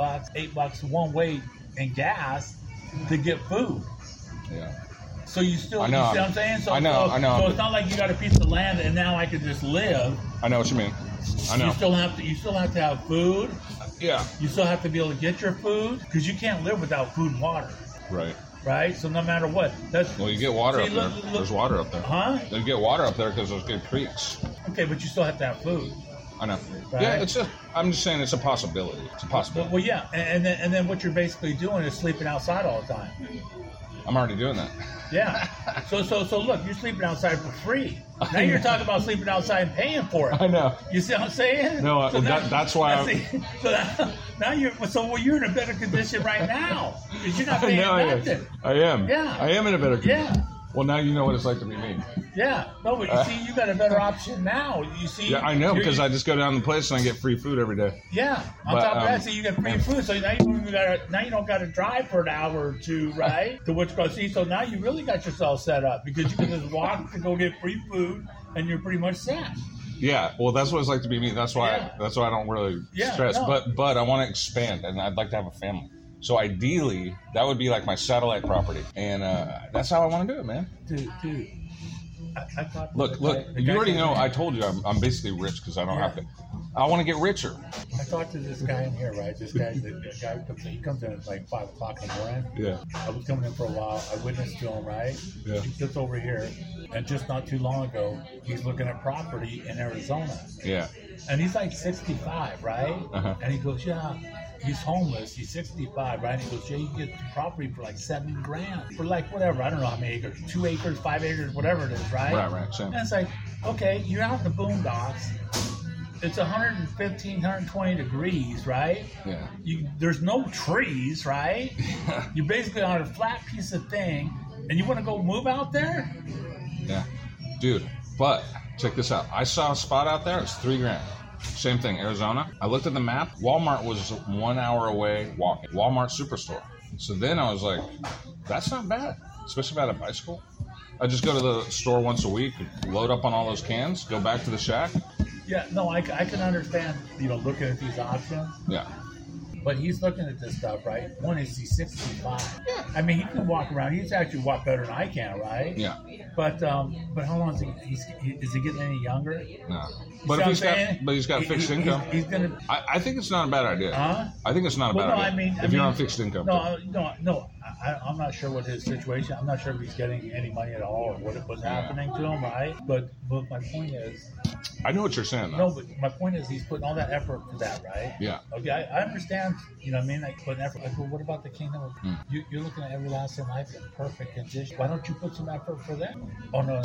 $8 one way in gas to get food. Yeah. So you still, I know. you see what I'm saying? So, I know. So it's not like you got a piece of land and now I can just live. I know what you mean. I know. You still have to have food. Yeah. You still have to be able to get your food because you can't live without food and water, Right. right? So no matter what, that's Well, you get water up there. look- There's water up there. huh? You get water up there because there's good creeks. Okay, but you still have to have food. I know. Right. Yeah, I'm just saying it's a possibility. It's a possibility. Well, yeah, and then what you're basically doing is sleeping outside all the time. I'm already doing that. Yeah. So look, you're sleeping outside for free. Now you're talking about sleeping outside and paying for it. I know. You see what I'm saying? No, So that's why now you're in a better condition right now because you're not paying nothing. I am. Yeah. I am in a better condition. Yeah. Well, now you know what it's like to be me. Yeah. No, but you see, you got a better option now. You see. Yeah, I know you're- because I just go down the place and I get free food every day. Yeah. On But, top of that, so you get free food. So now you don't got to drive for an hour or two, right? To which go see. So now you really got yourself set up because you can just walk to go get free food, and you're pretty much set. Yeah, well, that's what it's like to be me. That's why Yeah. that's why I don't really Yeah, stress. no. But I want to expand, and I'd like to have a family. So ideally, that would be like my satellite property, and that's how I want to do it, man. Dude. I thought Look, the guy you already came know. in. I told you I'm basically rich because I don't have to. I want to get richer. I talked to this guy in here, right? This guy, the guy comes in, he comes in at like 5 o'clock in the morning. Yeah. I was coming in for a while. I witnessed to him, right? Yeah. He sits over here, and just not too long ago, he's looking at property in Arizona. Yeah. And he's like 65, right? Uh-huh. And he goes, yeah, he's homeless. He's 65, right? And he goes, yeah, you can get the property for like $7,000. For like whatever, I don't know how many acres, 2 acres, 5 acres, whatever it is, right? Right. Same. And it's like, okay, you're out in the boondocks. It's 115, 120 degrees, right? Yeah. There's no trees, right? You're basically on a flat piece of thing, and you want to go move out there? Yeah. Dude, but check this out. I saw a spot out there. It's $3,000. Same thing, Arizona. I looked at the map. Walmart was 1 hour away walking. Walmart Superstore. So then I was like, that's not bad, especially if I had a bicycle. I just go to the store once a week, load up on all those cans, go back to the shack. Yeah, no, I can understand, looking at these options. Yeah. But he's looking at this stuff, right? One is he's 65. I mean, he can walk around. He's actually walk better than I can, right? Yeah. But how long is he getting any younger? No. See But what if he's got fixed income. He's gonna. I think it's not a bad idea. Huh? I think it's not a bad idea. I mean, if you're on fixed income. No. I'm not sure what his situation. I'm not sure if he's getting any money at all or what was happening to him, right? But my point is. I know what you're saying, though. No, but my point is he's putting all that effort for that, right? Yeah. Okay, I understand. You know what I mean? Like putting effort. Like, well, what about the kingdom of? You're looking at everlasting life in perfect condition. Why don't you put some effort for that? Oh no.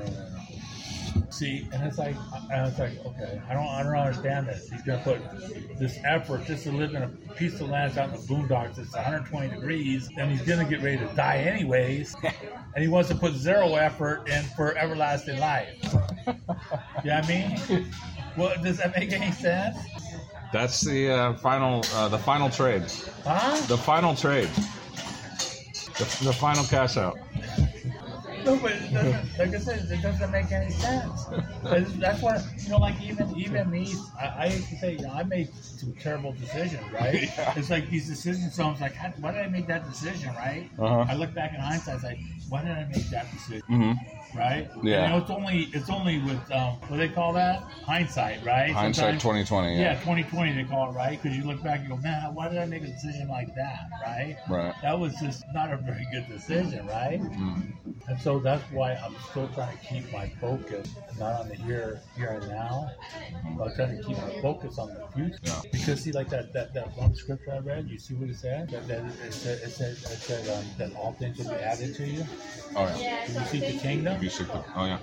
See, and it's like, okay, I don't understand this. He's gonna put this effort just to live in a piece of land out in the boondocks. It's 120 degrees, and he's gonna get ready to die anyways. And he wants to put zero effort in for everlasting life. You know what I mean? Well, does that make any sense? That's the final trade. Huh? The final trade. The final cash out. No, but it doesn't, like I said, it doesn't make any sense. That's why, like even me, I used to say, I made some terrible decisions, right? Yeah. It's like these decisions, so I was like, why did I make that decision, right? Uh-huh. I look back in hindsight, I was like, why did I make that decision? Mm-hmm. Right? Yeah. And, it's only with, what do they call that? Hindsight, right? Hindsight Sometimes- 2020. Yeah, 2020 they call it, right? Because you look back and go, man, why did I make a decision like that, right? Right. That was just not a very good decision, right? Mm. And so that's why I'm still trying to keep my focus not on the here and now, but I'm trying to keep my focus on the future. Yeah. Because see, like that one scripture I read, you see what it said? It said that all things will be added to you. Oh yeah. When you seek the kingdom. If you seek the, oh yeah.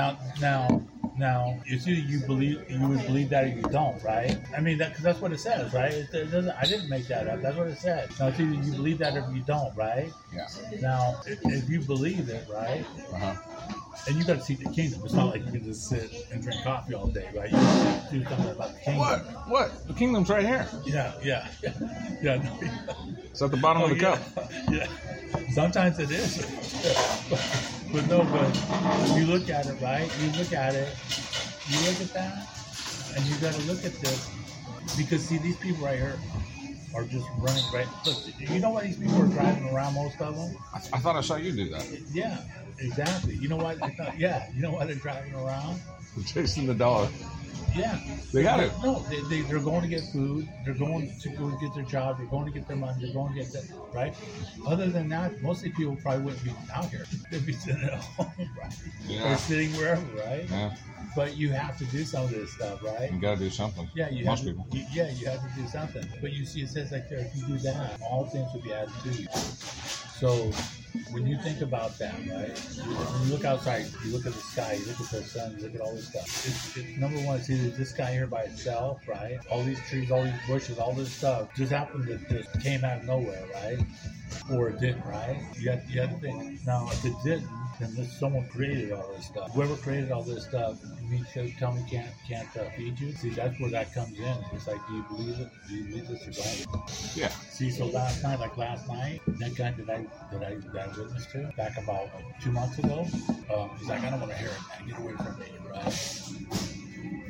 Now, it's either you would believe that or you don't, right? I mean, because that's what it says, right? It doesn't, I didn't make that up. That's what it said. Now, it's either you believe that or you don't, right? Yeah. Now, if you believe it, right? Uh-huh. And you got to seek the kingdom. It's not like you can just sit and drink coffee all day, right? You got to do something about the kingdom. What? The kingdom's right here. Yeah. It's at the bottom of the cup. Yeah. Sometimes it is. But if you look at it, right? You look at that, and you got to look at this. Because, see, these people right here are just running right. Look, you know why these people are driving around, most of them? I thought I saw you do that. Yeah, exactly. You know what? You know why they're driving around? Chasing the dollar. Yeah. They got it. No, they're going to get food. They're going to go get their job. They're going to get their money. They're going to get that, right? Other than that, most of the people probably wouldn't be out here. They'd be sitting at home, right? Yeah. Or sitting wherever, right? Yeah. But you have to do some of this stuff, right? You gotta do something. Yeah, you Most have people. to, you have to do something. But you see, it says like there, if you do that, all things will be added to you. So when you think about that, right? When you look outside, you look at the sky, you look at the sun, you look at all this stuff. It's number one, it's either this guy here by itself, right? All these trees, all these bushes, all this stuff just happened to just came out of nowhere, right? Or it didn't, right? You have to think. Now, if it didn't, then someone created all this stuff. Whoever created all this stuff, you mean to tell me can't feed you? See, that's where that comes in. It's like, do you believe it? Do you believe this or don't? Yeah. See, so last night, that guy that I witnessed to back about 2 months ago, he's like, I don't want to hear it, man. Get away from me, right?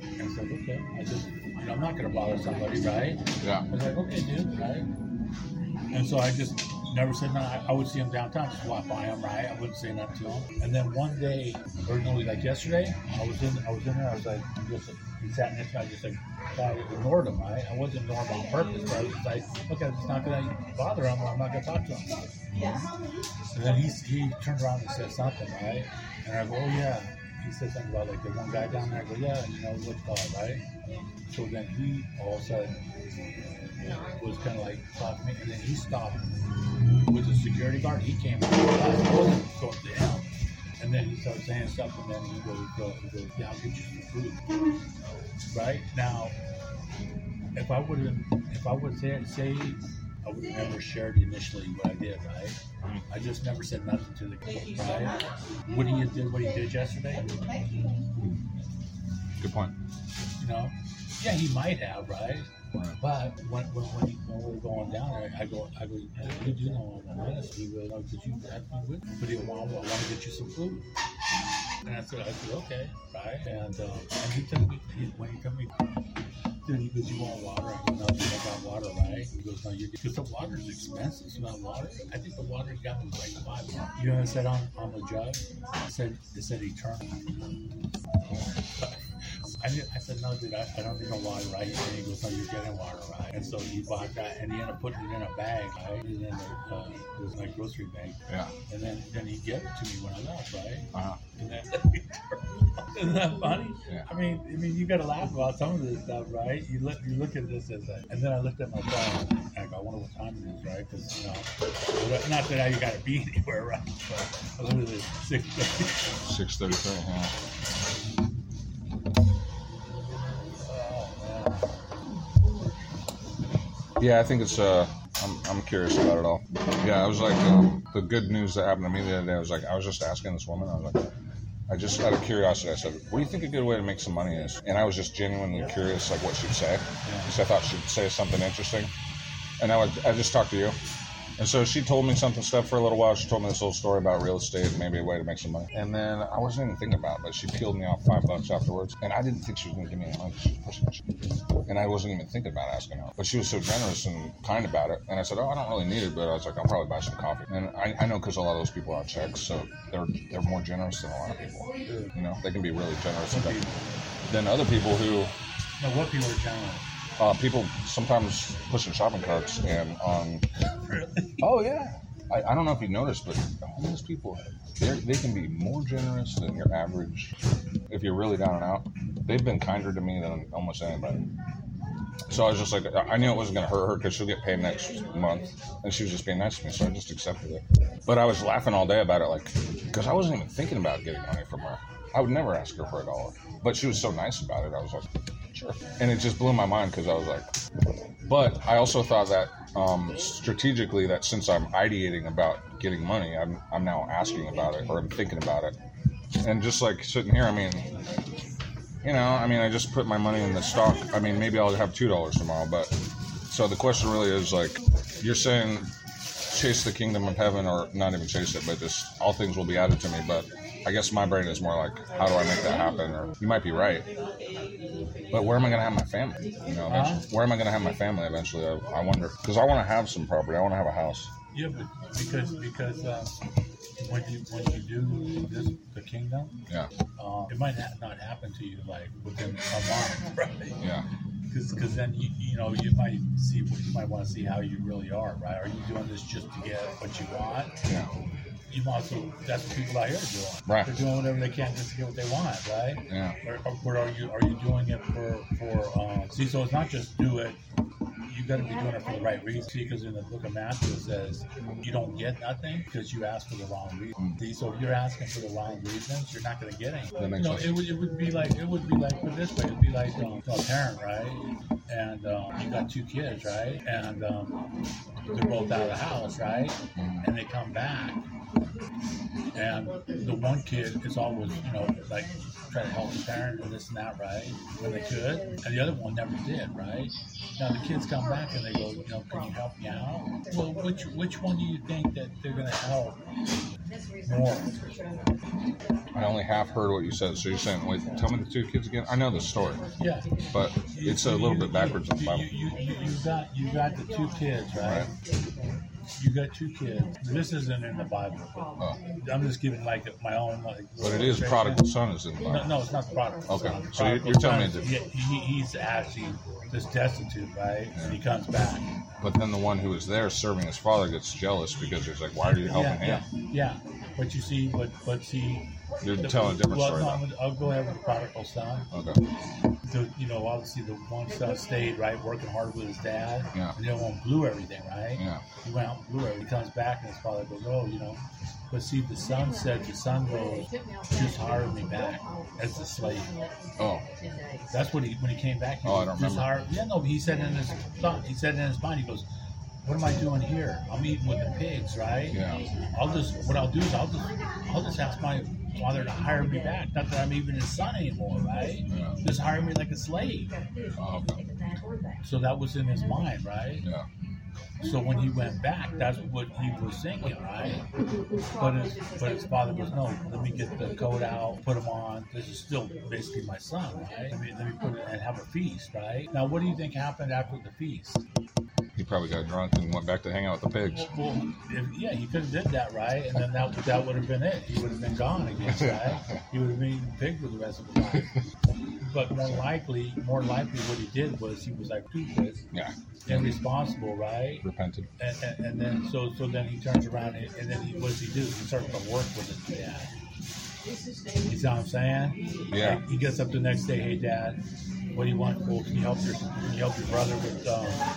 like, okay, I'm not gonna bother somebody, right? Yeah. I was like, okay, dude, right? And so I just never said nothing. I would see him downtown, just walk by him, right? I wouldn't say nothing to him. And then one day, or no, like yesterday, I was in there. I was like, he sat next to me. I just like, I ignored him, right? I wasn't ignoring him on purpose, but I was just like, okay, I'm just not gonna bother him, or I'm not gonna talk to him. And then he turned around and said something, right? And I go, oh yeah. He said something about like the one guy down there. I go, yeah, what's it called, right? So then he all of a sudden was kind of like talking to me, and then he stopped with the security guard. He came out, I wasn't going to him, and then he started saying stuff, and then he goes, yeah, I'll get you some food. Right now, if I would say I would have never shared initially what I did, right? I just never said nothing to the kid, right? What he did yesterday. Good point. Yeah, he might have, right? But when we were going down there, I go, you do know I'm honest. He goes, no, did you have me with? But I want to get you some food. And I said, okay, right? And he told me, when he told me, dude, he goes, you want water? I go, no, dude, I got water, right? He goes, no, because the water's expensive. You want water? I think the water got me like $5. You know what I said on the jug? It said eternal. I said, no, dude, I don't need no water, right? And he goes, no, you're getting water, right? And so he bought that, and he ended up putting it in a bag, right? And then it was my grocery bag. Yeah. And then he gave it to me when I left, right? Uh-huh. And then, isn't that funny? Yeah. I mean, you got to laugh about some of this stuff, right? You look at this as and then I looked at my phone, and I go, I wonder what time it is, right? Because, not that you got to be anywhere, right? But I looked at it, 6:30. 6:33, yeah. Yeah, I think it's, I'm curious about it all. Yeah, I was like, the good news that happened to me the other day, I was just asking this woman, I just out of curiosity, I said, what do you think a good way to make some money is? And I was just genuinely curious, like, what she'd say. Because I thought she'd say something interesting. And I just talked to you. And so she told me something stuff for a little while. She told me this whole story about real estate and maybe a way to make some money. And then I wasn't even thinking about it, but she peeled me off $5 afterwards. And I didn't think she was going to give me any money. She was pushing it. And I wasn't even thinking about asking her. But she was so generous and kind about it. And I said, I don't really need it, but I was like, I'll probably buy some coffee. And I know because a lot of those people are on checks, so they're more generous than a lot of people. They can be really generous than other people who... Now, what people are generous? People sometimes pushing shopping carts and on... Oh, yeah. I don't know if you noticed, but homeless people, they can be more generous than your average. If you're really down and out, they've been kinder to me than almost anybody. So I was just like, I knew it wasn't going to hurt her because she'll get paid next month. And she was just being nice to me, so I just accepted it. But I was laughing all day about it, like, because I wasn't even thinking about getting money from her. I would never ask her for $1. But she was so nice about it, I was like, sure. And it just blew my mind because I was like... But I also thought that strategically that since I'm ideating about getting money, I'm now asking about it or I'm thinking about it. And just like sitting here, I just put my money in the stock. Maybe I'll have $2 tomorrow. But so the question really is like, you're saying chase the kingdom of heaven, or not even chase it, but just all things will be added to me. But I guess my brain is more like, how do I make that happen? Or you might be right. But where am I going to have my family? Where am I going to have my family eventually? I wonder. Because I want to have some property. I want to have a house. Yeah, but because when you do this, the kingdom, it might not happen to you like within a month, right? Yeah. Because then you might want to see how you really are, right? Are you doing this just to get what you want? Yeah. You also, that's what people out here are doing. Right. They're doing whatever they can just to get what they want, right? Yeah. Or are you doing it for so it's not just do it. You got to be doing it for the right reason. See, because in the book of Matthew it says you don't get nothing because you ask for the wrong reason. See, so if you're asking for the wrong reasons, you're not going to get anything. That makes sense. It would be like put it this way. It'd be like a parent, right? And you got 2 kids, right? And they're both out of the house, right? And they come back. And the one kid is always, like try to help the parent and this and that, right? When they could, and the other one never did, right? Now the kids come back and they go, you know, can you help me out? Well, which one do you think that they're going to help more? I only half heard what you said. So you're saying, wait, tell me the two kids again. I know the story, Yeah, but it's a little bit backwards in the Bible. You got the two kids, right? You got two kids. This isn't in the Bible. Oh. I'm just giving like my own like. But it is prodigal son is in the Bible. No, it's not the prodigal Okay, son. so you're Prodigal telling me son, that- he's actually just destitute, right? And he comes back. But then the one who was there serving his father gets jealous because he's like, why are you helping him? Yeah. But you see, but see. You're telling a different story. No, I'll go ahead with the prodigal son. Okay. You know, obviously the one son stayed, right, working hard with his dad. Yeah. And the other one blew everything, right? Yeah. He went out and blew everything. He comes back and his father goes, oh, you know. But see, the son goes, just hire me back as a slave. Oh. That's what when he came back. He Oh, I don't just remember. but he said in his thought, he said in his mind, he goes, what am I doing here? I'm eating with the pigs, right? Yeah. I'll just ask my father to hire me back. Not that I'm even his son anymore, right? Yeah. Just hire me like a slave. Oh, okay. So that was in his mind, right? Yeah. So when he went back, that's what he was thinking, right? But his father goes, no, let me get the coat out, put him on. This is still basically my son, right? Let me put it and have a feast, right? Now, what do you think happened after the feast? He probably got drunk and went back to hang out with the pigs. Well, he could have did that, right? And then that would have been it. He would have been gone again, right? He would have been eating pig for the rest of his life. But more likely, what he did was he was like stupid, Yeah. irresponsible, right? Repented. And then so then he turns around and then what does he do? He starts to work with his dad. You see what I'm saying? Yeah. Like, he gets up the next day, hey dad, what do you want? Well, can you help your brother with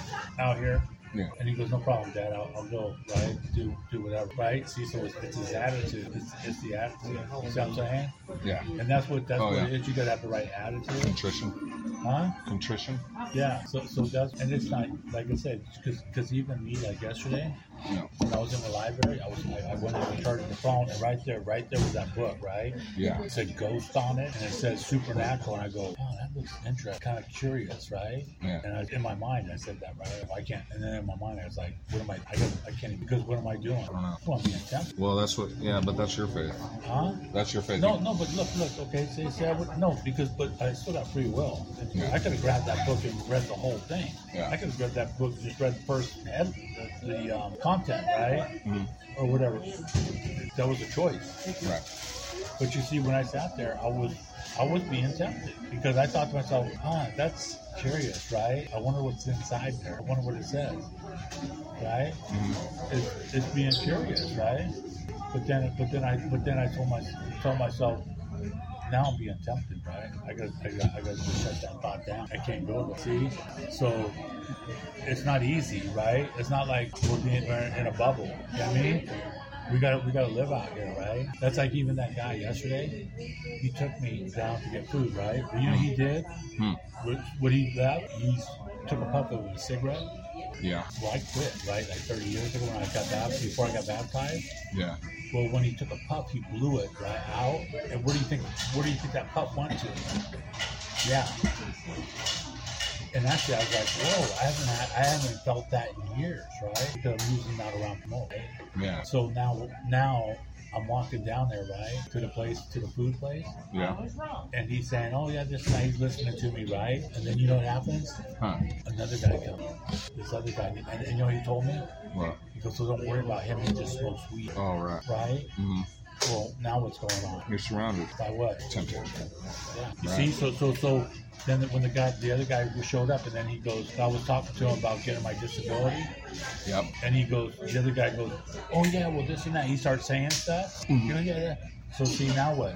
out here? Yeah. And he goes, no problem, Dad. I'll go, right? Do whatever, right? See, so it's his attitude. It's the attitude. You see what I'm saying? Yeah. And that's what Oh, yeah. it is. You got to have the right attitude, Contrition. huh? Contrition. Yeah. So that's, and it's not like I said, because even me, like yesterday, Yeah. when I was in the library, I went in and charged the phone, and right there was that book, right? Yeah. It said ghost on it, and it said supernatural, and I go, oh, that looks interesting, kind of curious, right? Yeah. And in my mind, I said that, right? I can't. And then in my mind, I was like, what am I? I can't because what am I doing? I don't know. Well, I'm being tempted, Well, that's what. Yeah, but that's your faith. huh? That's your faith. No, but look. Okay, say I would no but I still got free will. Yeah. I could have grabbed that book and read the whole thing. Yeah. I could have grabbed that book and just read the first the content, right? Mhm. Or whatever. That was a choice. Right. But you see, when I sat there, I was being tempted because I thought to myself, that's curious, right? I wonder what's inside there. I wonder what it says, right? Mm-hmm. It's being curious, right? But then I told myself, now I'm being tempted, right? I got to just shut that thought down. I can't go there. See, so it's not easy, right? It's not like we're in a bubble. You know what I mean? We gotta live out here, right? That's like even that guy yesterday. He took me down to get food, right? But you know what he did? What he left? He took a puff of a cigarette. Yeah. Well, I quit, right? Like 30 years ago when I got baptized, before I got baptized. Yeah. Well, when he took a puff, he blew it right out. And where do you think that puff went to? Yeah. And actually, I was like, whoa, I haven't felt that in years, right? Because I'm usually not around smoke. Right? Yeah. So now I'm walking down there, right, to the food place. Yeah. And he's saying, oh yeah, this guy, he's listening to me, right? And then you know what happens? Huh. Another guy comes. This other guy, and you know what he told me? What? He goes, so don't worry about him. He just smokes weed, Oh, right. right? Mm-hmm. Well, now what's going on? You're surrounded. By what? Temptation. Yeah. You Right. see, so then when the other guy showed up, and then he goes, I was talking to him about getting my disability, Yep. and the other guy goes, oh yeah, well this and that. He starts saying stuff. Mm-hmm. You know, yeah. So see, now what?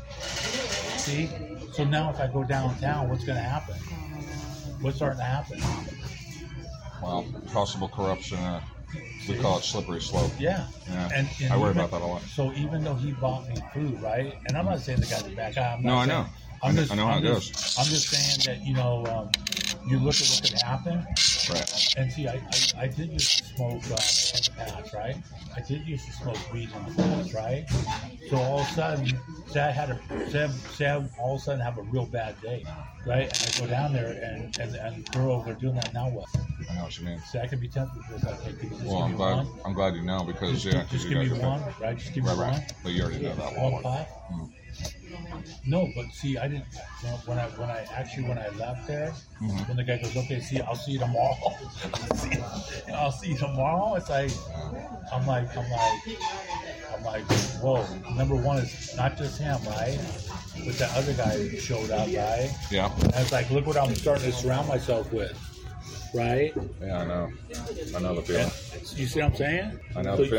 See, so now if I go downtown, what's going to happen? What's starting to happen? Well, possible corruption. We call it slippery slope. Yeah. Yeah. And I worry even- about that a lot. So even though he bought me food, right? And I'm not saying the guy's a bad guy. No, I know. I know how it goes. I'm just saying that, you know, you look at what could happen. Right. And see, I did used to smoke in the past, right? I did used to smoke weed in the past, right? So all of a sudden, say I all of a sudden have a real bad day, right? And I go down there and girl, they're doing that now. What? I know what you mean. See, I could be tempted with this. I think just Well, give me one. I'm glad you know because Just give me one, right? Just give me one. Right. But you already know that One one. pot. No, but see, I didn't. When I left there, when the guy goes, okay, see, I'll see you tomorrow. I'll see you tomorrow. It's like, I'm like, whoa. Number one is not just him, right? But that other guy showed up, right? Yeah. And it's like, look what I'm starting to surround myself with, right? Yeah, I know. I know the feeling. You see what I'm saying? I know So the feeling.